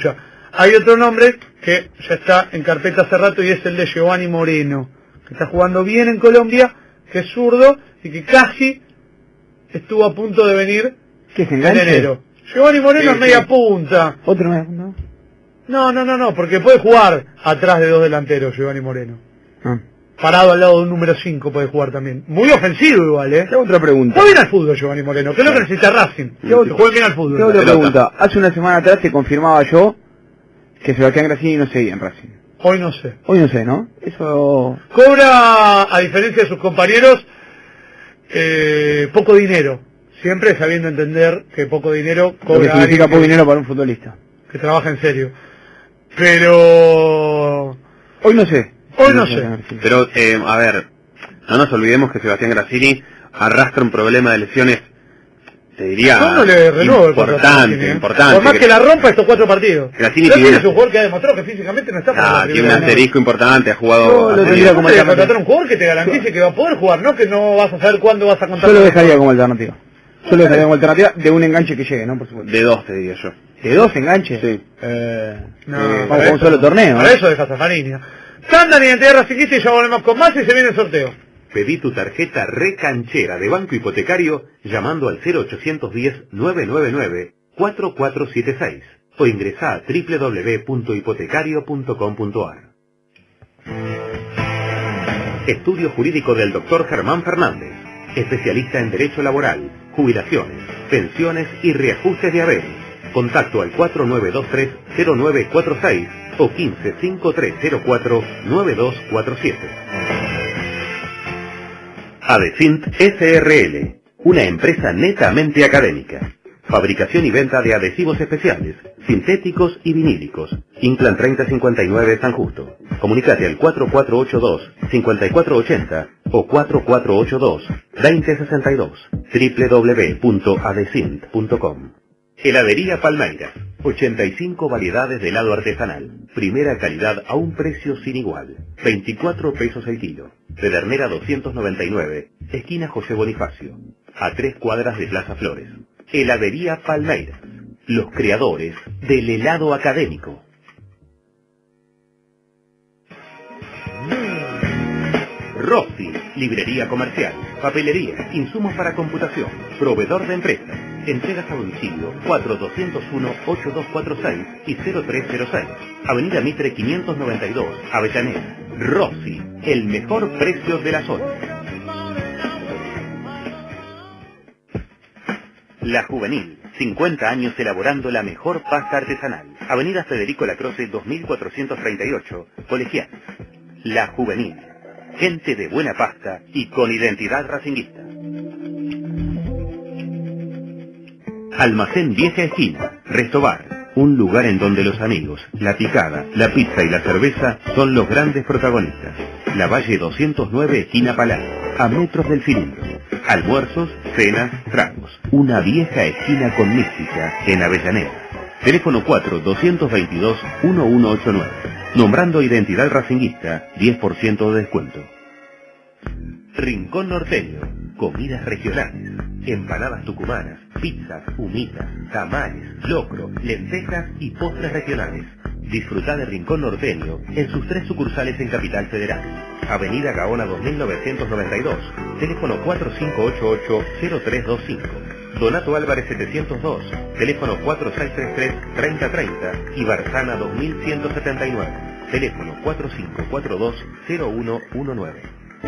Hay otro nombre que ya está en carpeta hace rato y es el de Giovanni Moreno, que está jugando bien en Colombia, que es zurdo y que casi estuvo a punto de venir ¿Qué es en enganche? enero. Giovanni Moreno Sí, es media sí. punta. ¿Otro media punta? No, no, no, no, porque puede jugar atrás de dos delanteros Giovanni Moreno. Ah. Parado al lado de un número cinco puede jugar también. Muy ofensivo igual, ¿eh? Te hago otra pregunta. Juega bien al fútbol Giovanni Moreno, que es lo que necesita Racing. Que juegue bien al fútbol. Te hago otra Pelota. pregunta. Hace una semana atrás te confirmaba yo que Sebastián Grassini no seguía en Racing. Hoy no sé. Hoy no sé, ¿no? Eso... Cobra, a diferencia de sus compañeros, eh, poco dinero. Siempre sabiendo entender que poco dinero Lo que cobra significa alguien poco que, dinero para un futbolista. que trabaja en serio. Pero... Hoy no sé. Hoy no sé. Pero, eh, a ver, no nos olvidemos que Sebastián Grassini arrastra un problema de lesiones, te diría, Yo no le renuevo el contrato a importante, Grassini, ¿eh? importante. Por más que la rompa estos cuatro partidos. Grassini Grassini tiene- es un jugador que ha demostrado que físicamente no está para Ah, la tiene un primera división. asterisco importante, ha jugado... Yo lo ha tendría tenido- como ¿Cómo te alternativa. contratar a un jugador que te garantice que va a poder jugar? No que no vas a saber cuándo vas a contar. Yo lo con él. dejaría como alternativa. Yo lo dejaría como alternativa de un enganche que llegue, ¿no? Por supuesto. De dos, te diría yo. ¿De dos enganches? Sí. Eh... No, eh, para para un eso solo no. torneo. Para ¿eh? eso dejas a Fariña. Tanda identidad racinguista y ya volvemos con más y se viene el sorteo. Pedí tu tarjeta recanchera de Banco Hipotecario llamando al cero ochocientos diez, nueve nueve nueve, cuatro cuatro siete seis o ingresa a doble u doble u doble u punto hipotecario punto com punto a r. Estudio jurídico del doctor Germán Fernández, especialista en Derecho Laboral, Jubilaciones, Pensiones y Reajustes de Haberes. Contacto al cuatro nueve dos tres, cero nueve cuatro seis o quince, cincuenta y tres cero cuatro, nueve dos cuatro siete. Adesint S R L, una empresa netamente académica. Fabricación y venta de adhesivos especiales, sintéticos y vinílicos. Inclán treinta cincuenta y nueve San Justo. Comunicate al cuatro cuatro ocho dos, cinco cuatro ocho cero o cuatro cuatro ocho dos, dos cero seis dos. doble u doble u doble u punto adesint punto com. Heladería Palmeiras, ochenta y cinco variedades de helado artesanal. Primera calidad a un precio sin igual. veinticuatro pesos el kilo. Pedernera doscientos noventa y nueve, esquina José Bonifacio. A tres cuadras de Plaza Flores. Heladería Palmeiras, los creadores del helado académico. Rossi, librería comercial, papelería, insumos para computación, proveedor de empresas, entregas a domicilio cuatro dos cero uno, ocho dos cuatro seis y cero tres cero seis, Avenida Mitre quinientos noventa y dos, Avellaneda. Rossi, el mejor precio de la zona. La Juvenil, cincuenta años elaborando la mejor pasta artesanal. Avenida Federico Lacroce dos mil cuatrocientos treinta y ocho, Colegial. La Juvenil, gente de buena pasta y con identidad racinguista. Almacén Vieja Esquina, Restobar, un lugar en donde los amigos, la picada, la pizza y la cerveza son los grandes protagonistas. La Valle doscientos nueve, esquina Palá, a metros del cilindro. Almuerzos, cenas, tragos. Una vieja esquina con mística en Avellaneda. Teléfono cuatro, doscientos veintidós, uno uno ocho nueve. Nombrando identidad racinguista, diez por ciento de descuento. Rincón Norteño, comidas regionales, empanadas tucumanas, pizzas, humitas, tamales, locro, lentejas y postres regionales. Disfruta de Rincón Norteño en sus tres sucursales en Capital Federal. Avenida Gaona dos mil novecientos noventa y dos, teléfono cuatro cinco ocho ocho, cero tres dos cinco. Donato Álvarez setecientos dos, teléfono cuatro seis tres tres, treinta treinta y Barzana dos mil ciento setenta y nueve, teléfono cuatro cinco cuatro dos, cero uno uno nueve.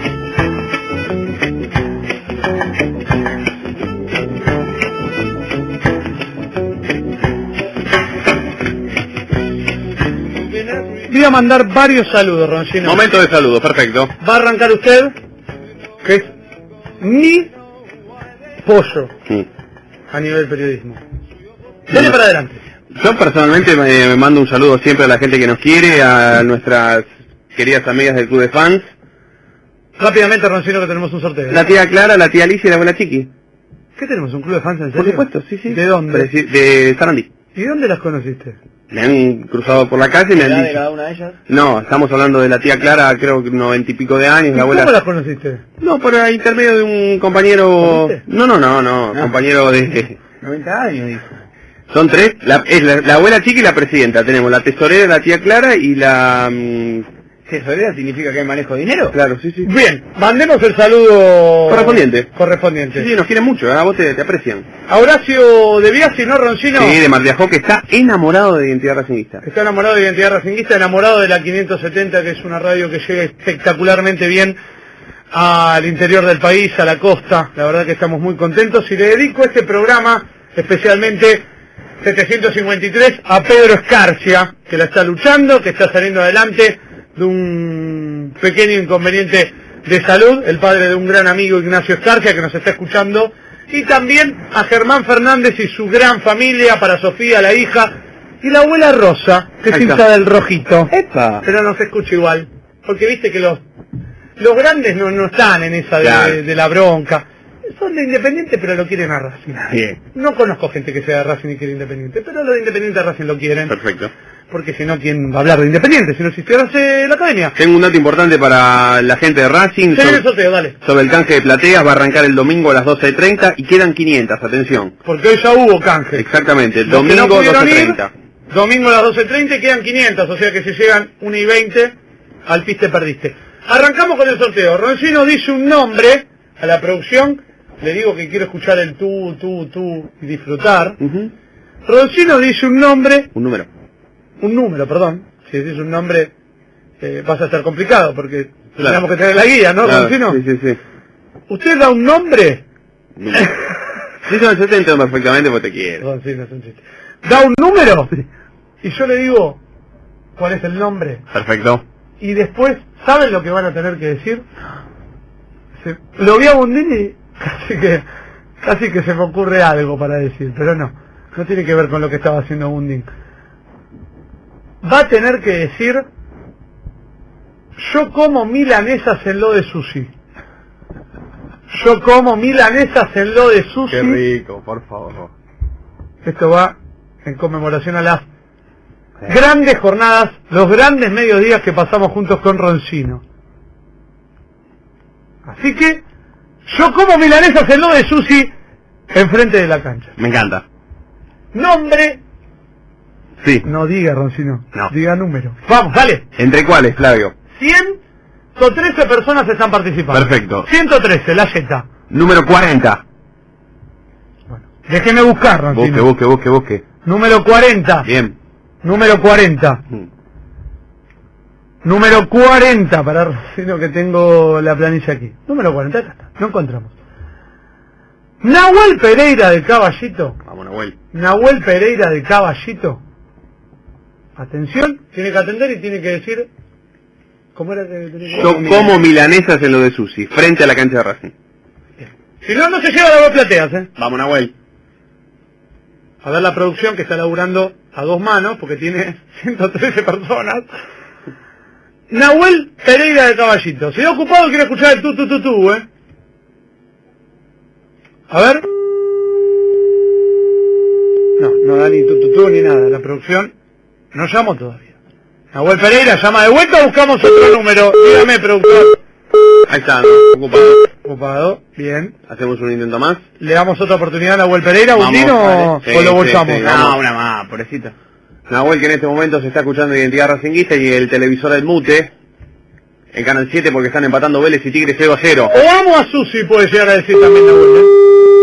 Voy a mandar varios saludos, Roncino. Momento de saludos, perfecto. Va a arrancar usted, que es mi pollo Sí. a nivel periodismo. Dale para adelante. Yo personalmente me, me mando un saludo siempre a la gente que nos quiere, a nuestras queridas amigas del Club de Fans, Rápidamente, Roncino, que tenemos un sorteo. la tía Clara, la tía Alicia y la abuela Chiqui. ¿Qué tenemos? ¿Un club de fans en Por serio? supuesto, sí, sí. ¿De dónde? Presi- De Sarandí. ¿Y dónde las conociste? Me han cruzado por la calle y me han ¿Edad de dicho... cada una de ellas? No, estamos hablando de la tía Clara, creo que noventa y pico de años, ¿Y la abuela... ¿Cómo las conociste? No, por intermedio de un compañero... ¿Conociste? No, no, no, no, No. compañero de... noventa años, dijo. Son tres, la, es la, la abuela chica y la presidenta. Tenemos la tesorera, la tía Clara y la... Mmm, ¿Tesorera significa que hay manejo de dinero? claro, sí, sí. Bien, mandemos el saludo... Correspondiente. Correspondiente. Sí, sí, nos quieren mucho, ¿eh? A vos te, te aprecian. A Horacio de Biasi, ¿no, Roncino? Sí, de Mar de Ajó, que está enamorado de Identidad Racingista. Está enamorado de Identidad Racinguista, enamorado de la quinientos setenta, que es una radio que llega espectacularmente bien al interior del país, a la costa. La verdad que estamos muy contentos y le dedico este programa, especialmente setecientos cincuenta y tres, a Pedro Escarcia, que la está luchando, que está saliendo adelante de un pequeño inconveniente de salud, el padre de un gran amigo, Ignacio Escarcia, que nos está escuchando, y también a Germán Fernández y su gran familia, para Sofía, la hija, y la abuela Rosa, que es hincha del Rojito. ¡Epa! Pero nos escucha igual, porque viste que los los grandes no, no están en esa de, Claro. de, de la bronca. Son de Independiente, pero lo quieren a Racing. Bien. No conozco gente que sea de Racing y quiere Independiente, pero los de Independiente a Racing lo quieren. Perfecto. Porque si no, ¿quién va a hablar de Independiente? Si no existiera la academia. Tengo un dato importante para la gente de Racing. Se viene el sobre, sorteo, dale. sobre el canje de plateas, va a arrancar el domingo a las doce treinta y quedan quinientas, atención. Porque hoy ya hubo canje. Exactamente, el Los que no domingo pudieron doce ir, treinta. domingo a las doce treinta y quedan quinientas, o sea que si llegan una y veinte, al piste perdiste. Arrancamos con el sorteo. Roncino dice un nombre a la producción, le digo que quiero escuchar el tú, tú, tú y disfrutar. Uh-huh. Roncino dice un nombre, Un número. un número, perdón. Si decís un nombre, eh, vas a estar complicado, porque Claro. tenemos que tener la guía, ¿no, Claro, Roncino? sí, sí, sí. Usted da un nombre. Número. Sí, yo yo te entiendo perfectamente porque te quiero. Roncino es un chiste. Da un número y yo le digo cuál es el nombre. Perfecto. Y después, ¿saben lo que van a tener que decir? Se, lo vi a Bundini y casi que, casi que se me ocurre algo para decir, pero no, no tiene que ver con lo que estaba haciendo Bundin. Va a tener que decir, yo como milanesas en lo de sushi. Yo como milanesas en lo de sushi. Qué rico, por favor. Esto va en conmemoración a las grandes jornadas, los grandes mediodías que pasamos juntos con Roncino. Así que, yo como milanesas en lo de sushi enfrente de la cancha. Me encanta. Nombre, Sí. no diga Roncino, No. diga número. Vamos, dale. ¿Entre cuáles, Flavio? ciento trece personas están participando. Perfecto. ciento trece, la yeta. Número cuarenta. Bueno, déjeme buscar, Busque, Roncino. busque, busque, busque. Número cuarenta. Bien. Número cuarenta. Mm. Número cuarenta, para Roncino, que tengo la planilla aquí. Número cuarenta, acá está, no encontramos. Nahuel Pereira de Caballito. Vamos, Nahuel. Nahuel Pereira de Caballito. Atención, tiene que atender y tiene que decir... ¿Cómo era que tenía que Yo decir? como milanesas en lo de sushi, frente a la cancha de Racing. Si no, no se lleva las dos plateas, ¿eh? Vamos, Nahuel. A ver la producción que está laburando a dos manos, porque tiene ciento trece personas. Nahuel Pereira de Caballito. Si da ocupado, quiero escuchar el tu, tu, tu, tu, ¿eh? A ver. No, no da ni tu, tu, tu, ni nada. La producción no llamó todavía. Nahuel Pereira llama de vuelta, buscamos otro número. Dígame, productor. Ahí está, ¿no? Ocupado. Ocupado, bien. Hacemos un intento más. Le damos otra oportunidad a Nahuel Pereira, Vamos, Bundino, vale. Sí, o lo sí, bolsamos. sí, No, vamos. una más, pobrecito. Nahuel, que en este momento se está escuchando Identidad Racinguista y el televisor del Mute, en Canal siete, porque están empatando Vélez y Tigre cero a cero. O vamos a Susi, puede llegar a decir también Nahuel, ¿eh?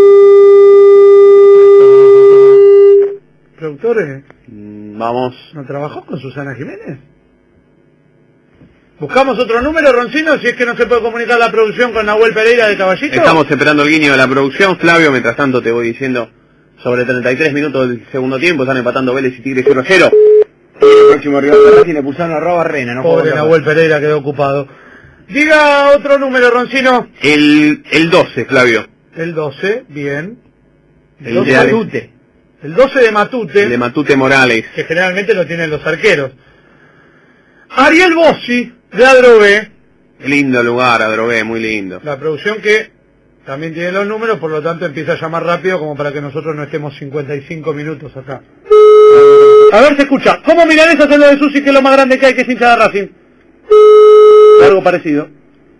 Productores, Mm, Vamos. ¿no trabajó con Susana Jiménez? Buscamos otro número, Roncino, si es que no se puede comunicar la producción con Nahuel Pereira de Caballito. Estamos esperando el guiño de la producción, Flavio, mientras tanto te voy diciendo, sobre treinta y tres minutos del segundo tiempo, están empatando Vélez y Tigre cero a cero. El próximo rival de Racing le pulsaron arroba Rena, no Pobre juega Nahuel Pereira quedó ocupado. Diga otro número, Roncino. El, el doce, Flavio. El doce, bien. El doce de Ale- Matute. El doce de Matute. El de Matute Morales. Que generalmente lo tienen los arqueros. Ariel Bossi, de Adrogué, Lindo lugar, Adrogué, muy lindo. la producción que también tiene los números, por lo tanto empieza a llamar rápido como para que nosotros no estemos cincuenta y cinco minutos acá. A ver, se escucha. ¿Cómo milanesas en lo de Susi, que es lo más grande que hay, que es hincha de Racing? Algo parecido.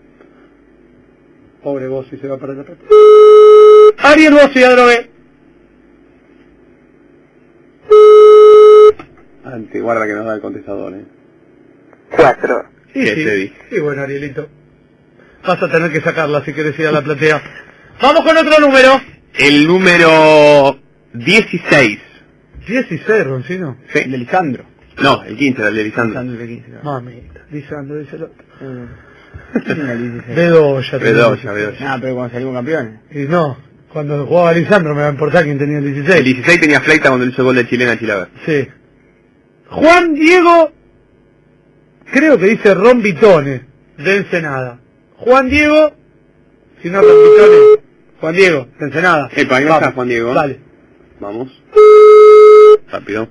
Pobre Bossi, se va para la parte. Ariel Bossi, de Adrogué. Ante, guarda que nos da el contestador, eh. Cuatro. Y ¿Qué sí, te dije? y bueno, Arielito, vas a tener que sacarla si quieres ir a la platea. Vamos con otro número. El número dieciséis. dieciséis, Roncino. Sí. El de Lisandro. No, el quince era el de Lisandro. Lisandro el de quince. Mamita, Lisandro, dice el otro. ¿Quién era el dieciséis? Bedoya. tenía Bedoya, dieciséis. Bedoya. Ah, pero cuando salimos campeones. Y no, cuando jugaba Lisandro me va a importar quién tenía el El dieciséis. dieciséis tenía Fleita cuando hizo el gol de Chilena a Chilaver. Sí. Juan Diego, creo que dice Rombitone, de Ensenada. Juan Diego, si no Rombitone, Juan Diego, de Ensenada. Epa, ahí Vamos. está Juan Diego. Dale. Vamos. Rápido.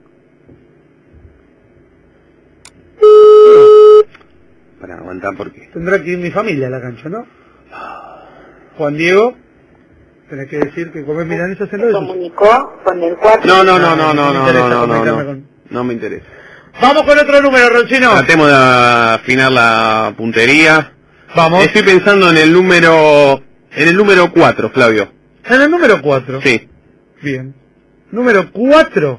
Para aguantar porque... Tendrá que ir mi familia a la cancha, ¿no? Juan Diego, tenés que decir que comer milanesas en lo de sus. Comunicó con el cuatro. No, no, no, no, no, No me no, interesa no, no, no, comunicarme no. con- No me interesa. Vamos con otro número, Roncino. Tratemos de afinar la puntería. Vamos. Estoy pensando en el número... En el número cuatro, Flavio. En el número cuatro. Sí. Bien. Número cuatro.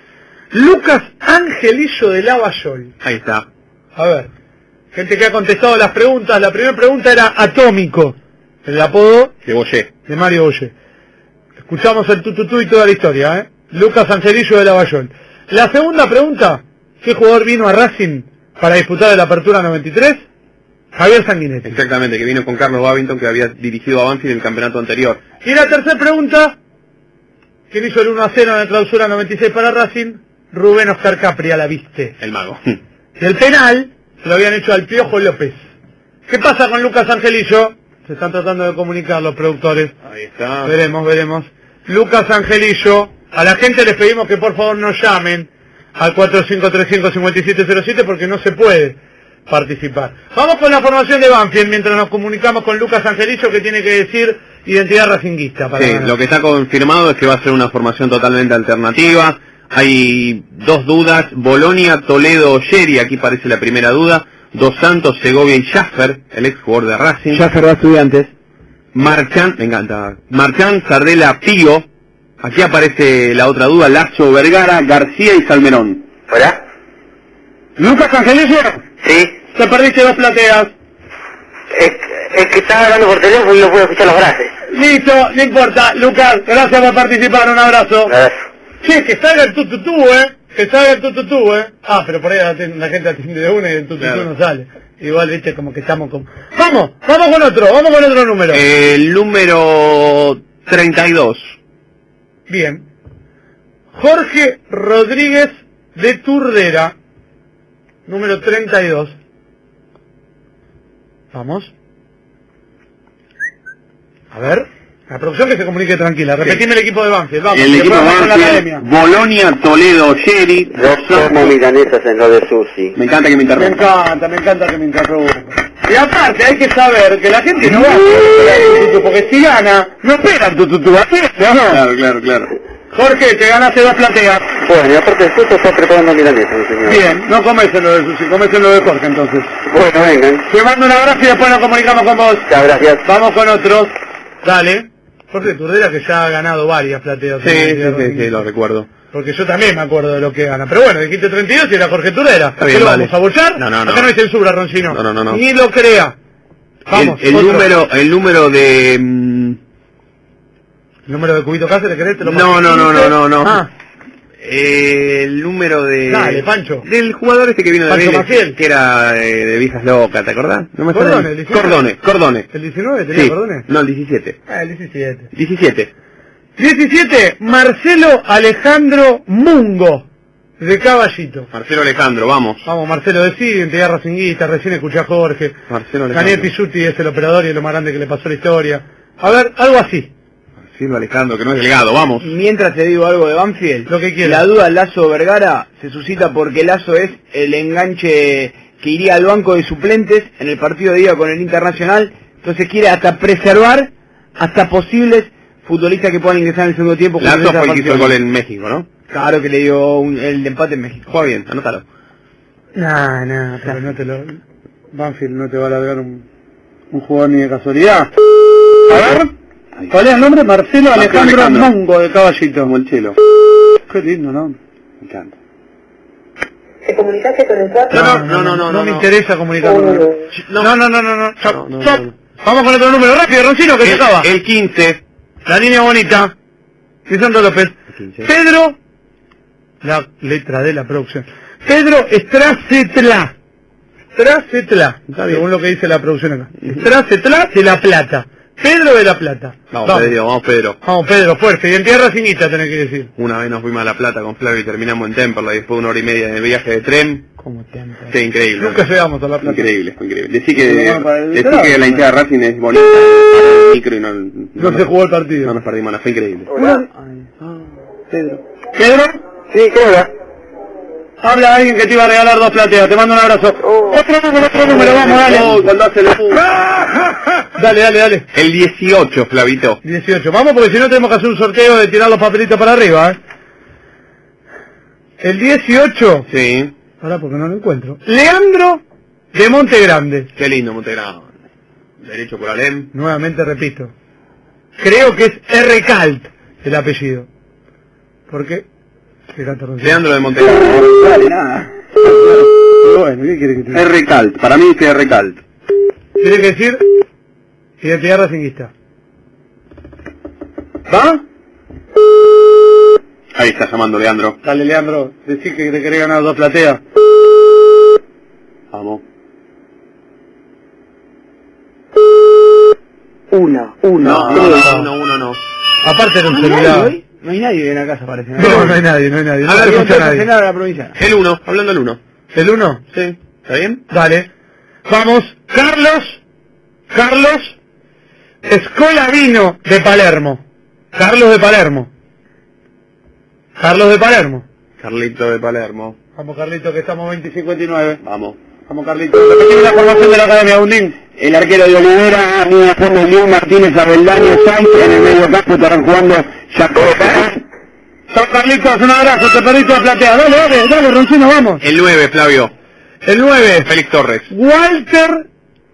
Lucas Angelillo de Lavallol. Ahí está. A ver. Gente que ha contestado las preguntas. La primera pregunta era Atómico. El apodo De Boyé. de Mario Oye. Escuchamos el tututú y toda la historia, ¿eh? Lucas Angelillo de Lavallol. La segunda pregunta. ¿Qué jugador vino a Racing para disputar el Apertura noventa y tres? Javier Sanguinetti. Exactamente, que vino con Carlos Babington, que había dirigido a Banfield en el campeonato anterior. Y la tercera pregunta. ¿Quién hizo el uno a cero en la clausura noventa y seis para Racing? Rubén Oscar Capri, a la viste. El mago. Y el penal se lo habían hecho al Piojo López. ¿Qué pasa con Lucas Angelillo? Se están tratando de comunicar los productores. Ahí está. Veremos, veremos. Lucas Angelillo, a la gente les pedimos que por favor nos llamen al cuatro cinco tres cinco, cinco siete cero siete porque no se puede participar. Vamos con la formación de Banfield mientras nos comunicamos con Lucas Angelillo, que tiene que decir identidad racinguista. Para Sí, ganar. lo que está confirmado es que va a ser una formación totalmente alternativa. Hay dos dudas, Bolonia, Toledo, Yeri, aquí parece la primera duda. Dos Santos, Segovia y Schaffer, el ex jugador de Racing. Schaffer va a Estudiantes. Marchán, me encanta. Marchán, Sardela, Pío. Aquí aparece la otra duda, Lazo, Vergara, García y Salmerón. ¿Hola? Lucas Angelillo, Sí. te perdiste dos plateas. Es, es que estaba hablando por teléfono y no puedo escuchar las frases. Listo, no importa. Lucas, gracias por participar, un abrazo. Abrazo. Che, que salga el tututú, eh. Que salga el tututú, eh. Ah, pero por ahí la, la gente atiende de una y el tututú Claro. no sale. Igual, viste, como que estamos con... Vamos, vamos con otro, vamos con otro número. El número treinta y dos. Bien. Jorge Rodríguez de Turdera, número treinta y dos. Vamos. A ver. La producción que se comunique tranquila. Repetime el equipo de Banfield, vamos. El que equipo vamos con la Banfield, academia. Bolonia, Toledo, Yeri, Dos como milanesas en lo de sushi. Me encanta que me Me interrumpa. encanta, me encanta que me interrumpa. Y aparte hay que saber que la gente no va a esperar el tututú, porque si gana, no esperan tu tutú, ¿así es, ¿no? Claro, claro, claro. Jorge, te ganaste dos plateas. Bueno, y aparte después está preparando milanesas, señor. Bien, no comes en lo de sushi, comes en lo de Jorge entonces. Bueno, vengan. Te mando un abrazo y después nos comunicamos con vos. Chao, gracias. Vamos con otros. Dale. Jorge Turdera, que ya ha ganado varias plateas. Sí, sí, sí, sí, lo recuerdo. Porque yo también me acuerdo de lo que gana. Pero bueno, dijiste treinta y dos y era Jorge Turdera. Está ¿Qué bien, lo vale. vamos a bollar? No, no, no. Acá no hay censura, Roncino. No, no, no, no. Ni lo crea. Vamos, el, el otro. número, el número de... mm, ¿El número de Cubito Cáceres querés? Te lo No, paso. no, no, no, no, no. Ah, eh, el número de... Dale, Pancho. Del jugador este que vino de Pancho Vélez, Maciel. que era eh, de Viejas Locas, ¿te acordás? No me Cordone, sale. el diecinueve. Cordone, Cordone. ¿el diecinueve tenía Sí, Cordone? no, el diecisiete. Ah, el diecisiete. diecisiete. diecisiete, Marcelo Alejandro Mungo, de Caballito. Marcelo Alejandro, vamos. Vamos, Marcelo, decí, identidad racinguista, recién escuché a Jorge. Marcelo Daniel Alejandro. Pisuti es el operador y es lo más grande que le pasó a la historia. A ver, algo así, Marcelo Alejandro, que no es delgado, vamos. Mientras te digo algo de Banfield, lo que quieras. la duda Lazo Vergara se suscita porque Lazo es el enganche que iría al banco de suplentes en el partido de ida con el Internacional, entonces quiere hasta preservar hasta posibles futbolistas que puedan ingresar en el segundo tiempo. Lazo cubrir esa fue el que hizo el facción. gol en México, ¿no? Claro que le dio un- el empate en México. Juega bien, anótalo. No, no, pero no te lo... Banfield no te va a largar un, un jugador ni de casualidad. A ver, ¿cuál es el nombre? Marcelo Alejandro Alejandro. Mungo, de Caballito. Como el chelo. Qué lindo, ¿no? Me encanta. ¿Se comunicase con el cuatro? No, no, no, no, no, no me interesa comunicar con el... No, no, no, no, no, no. Stop, No, no, stop. no, no. Vamos con otro número, rápido, Roncino, que se El, acaba. el quince. La línea bonita. Lisandro López. quince. Pedro, la letra de la producción. Pedro Estracetla. Estracetla, según lo que dice la producción acá. Estracetla de La Plata. Pedro de La Plata. Vamos, Pedro, vamos, Pedro. Vamos, Pedro, fuerte. Y en tierra cinita tenés que decir. Una vez nos fuimos a La Plata con Flavio y terminamos en Temperley, después de una hora y media de viaje de tren. ¿Cómo te anda? Sí, increíble. Nunca llegamos a La Plata. Increíble, increíble. Decí que, Pero para el decí litoral. que la hinchada de Racing es bonita, para el micro y no, no, No se nos- jugó el partido. no nos perdimos nada, fue increíble. Hola. Pedro. ¿Pedro? Sí, ¿qué hora? Habla alguien que te iba a regalar dos plateas. Te mando un abrazo. Oh. Otro número, otro número. Vamos, dale. Oh, cuando hace el Dale, dale, dale. El dieciocho, Flavito. dieciocho. Vamos porque si no tenemos que hacer un sorteo de tirar los papelitos para arriba, ¿eh? El dieciocho. Sí. Ahora porque no lo encuentro. Leandro de Monte Grande. Qué lindo, Montegrado. Derecho por Alem. Nuevamente repito. Creo que es R. Calt el apellido. ¿Por qué? ¿Qué canta Roncino? Leandro de Montegrado. Dale, nada. Bueno, ¿qué quiere que te diga? R. Calt. Para mí dice R. Calt. Tiene que decir identidad racinguista. ¿Va? Ahí está llamando Leandro. Dale, Leandro, decí que te querés ganar dos plateas. Vamos. Uno, uno, No, no, tres. no, no, uno no. Aparte era un ¿No hay nadie celular. hoy? No hay nadie en la casa, parece. No, no hay nadie, no hay nadie. No A ver, se Había escucha entrado a nadie. cenar a la provincia. El uno, hablando del uno. ¿El uno? Sí. ¿Está bien? Dale. Vamos, Carlos, Carlos Escolavino de Palermo. Carlos de Palermo. Carlos de Palermo. Carlito de Palermo. Vamos, Carlito, que estamos veinte cincuenta y nueve. Vamos. Vamos, Carlito. Repetimos la formación de la Academia Bundín. El arquero de Olivera, muy a fondo León Martínez, Abeldaño, Sainz, en el medio campo estarán jugando Jacob. Chao, Carlitos, un abrazo, te perdiste la platea. Dale, dale, dale, Roncino, vamos. El nueve, Flavio. El nueve, Félix Torres. Walter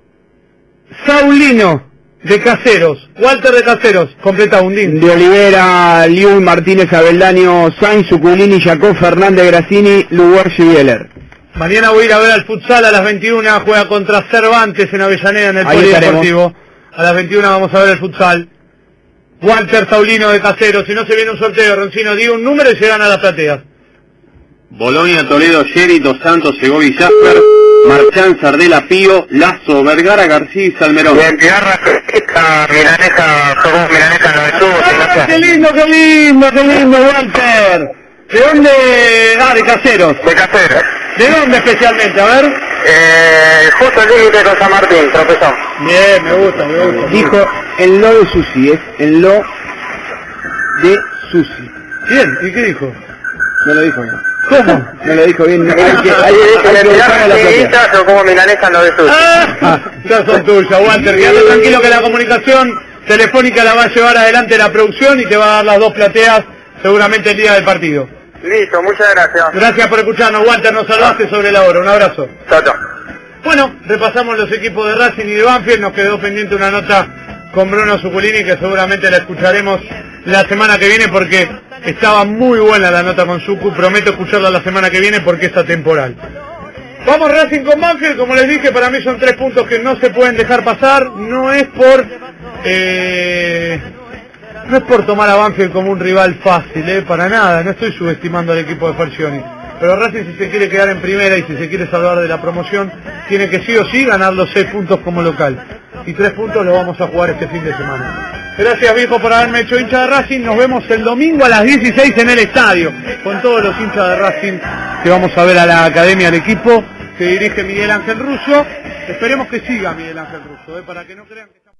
Saulino, de Caseros. Walter de Caseros, completa Bundín. De Olivera, Liu Martínez, Abeldaño, Sainz, Suculini, Jacob, Fernández, Grassini, Luguer, Bieler. Mañana voy a ir a ver al futsal a las veintiuna, juega contra Cervantes en Avellaneda en el Ahí Polideportivo. A las veintiuna vamos a ver el futsal. Walter Saulino de Caseros, si no se viene un sorteo, Roncino, di un número y se gana las plateas. Bolonia, Toledo, Sherry, Dos Santos, Segovia, Jasper, Marchán, Sardela, Pío, Lazo, Vergara, García y Salmerón. Identidad racinguista, milanesa, somos milanesa ¡Ah, qué noventa y uno. lindo, qué lindo, qué lindo, Walter! ¿De dónde? Ah, de Caseros. De Caseros. ¿De dónde especialmente? A ver. Eh, justo el límite con San Martín, tropezón. Bien, me gusta, me gusta. Dijo en lo de Susi, es en lo de Susi. Bien, ¿y qué dijo? No lo dijo bien. ¿Cómo? No lo dijo bien. Hay que, hay, Ahí hay que identidad buscar a la platea. racinguista, yo como milanesa no de sur. Ah, ya son tuyas, Walter. Quédate tranquilo que la comunicación telefónica la va a llevar adelante la producción y te va a dar las dos plateas seguramente el día del partido. Listo, muchas gracias. Gracias por escucharnos, Walter. Nos salvaste sobre la hora. Un abrazo. Chao, chao. Bueno, repasamos los equipos de Racing y de Banfield. Nos quedó pendiente una nota con Bruno Suculini que seguramente la escucharemos la semana que viene porque estaba muy buena la nota con Sucu. Prometo escucharla la semana que viene porque es atemporal. Vamos Racing con Banfield. Como les dije, para mí son tres puntos que no se pueden dejar pasar. No es por... Eh, no es por tomar a Banfield como un rival fácil, eh, para nada. No estoy subestimando al equipo de Falcioni. Pero Racing, si se quiere quedar en primera y si se quiere salvar de la promoción, tiene que sí o sí ganar los seis puntos como local. Y tres puntos los vamos a jugar este fin de semana. Gracias, viejo, por haberme hecho hincha de Racing. Nos vemos el domingo a las dieciséis en el estadio, con todos los hinchas de Racing que vamos a ver a la academia, al equipo que dirige Miguel Ángel Russo. Esperemos que siga Miguel Ángel Russo, eh, para que no crean que...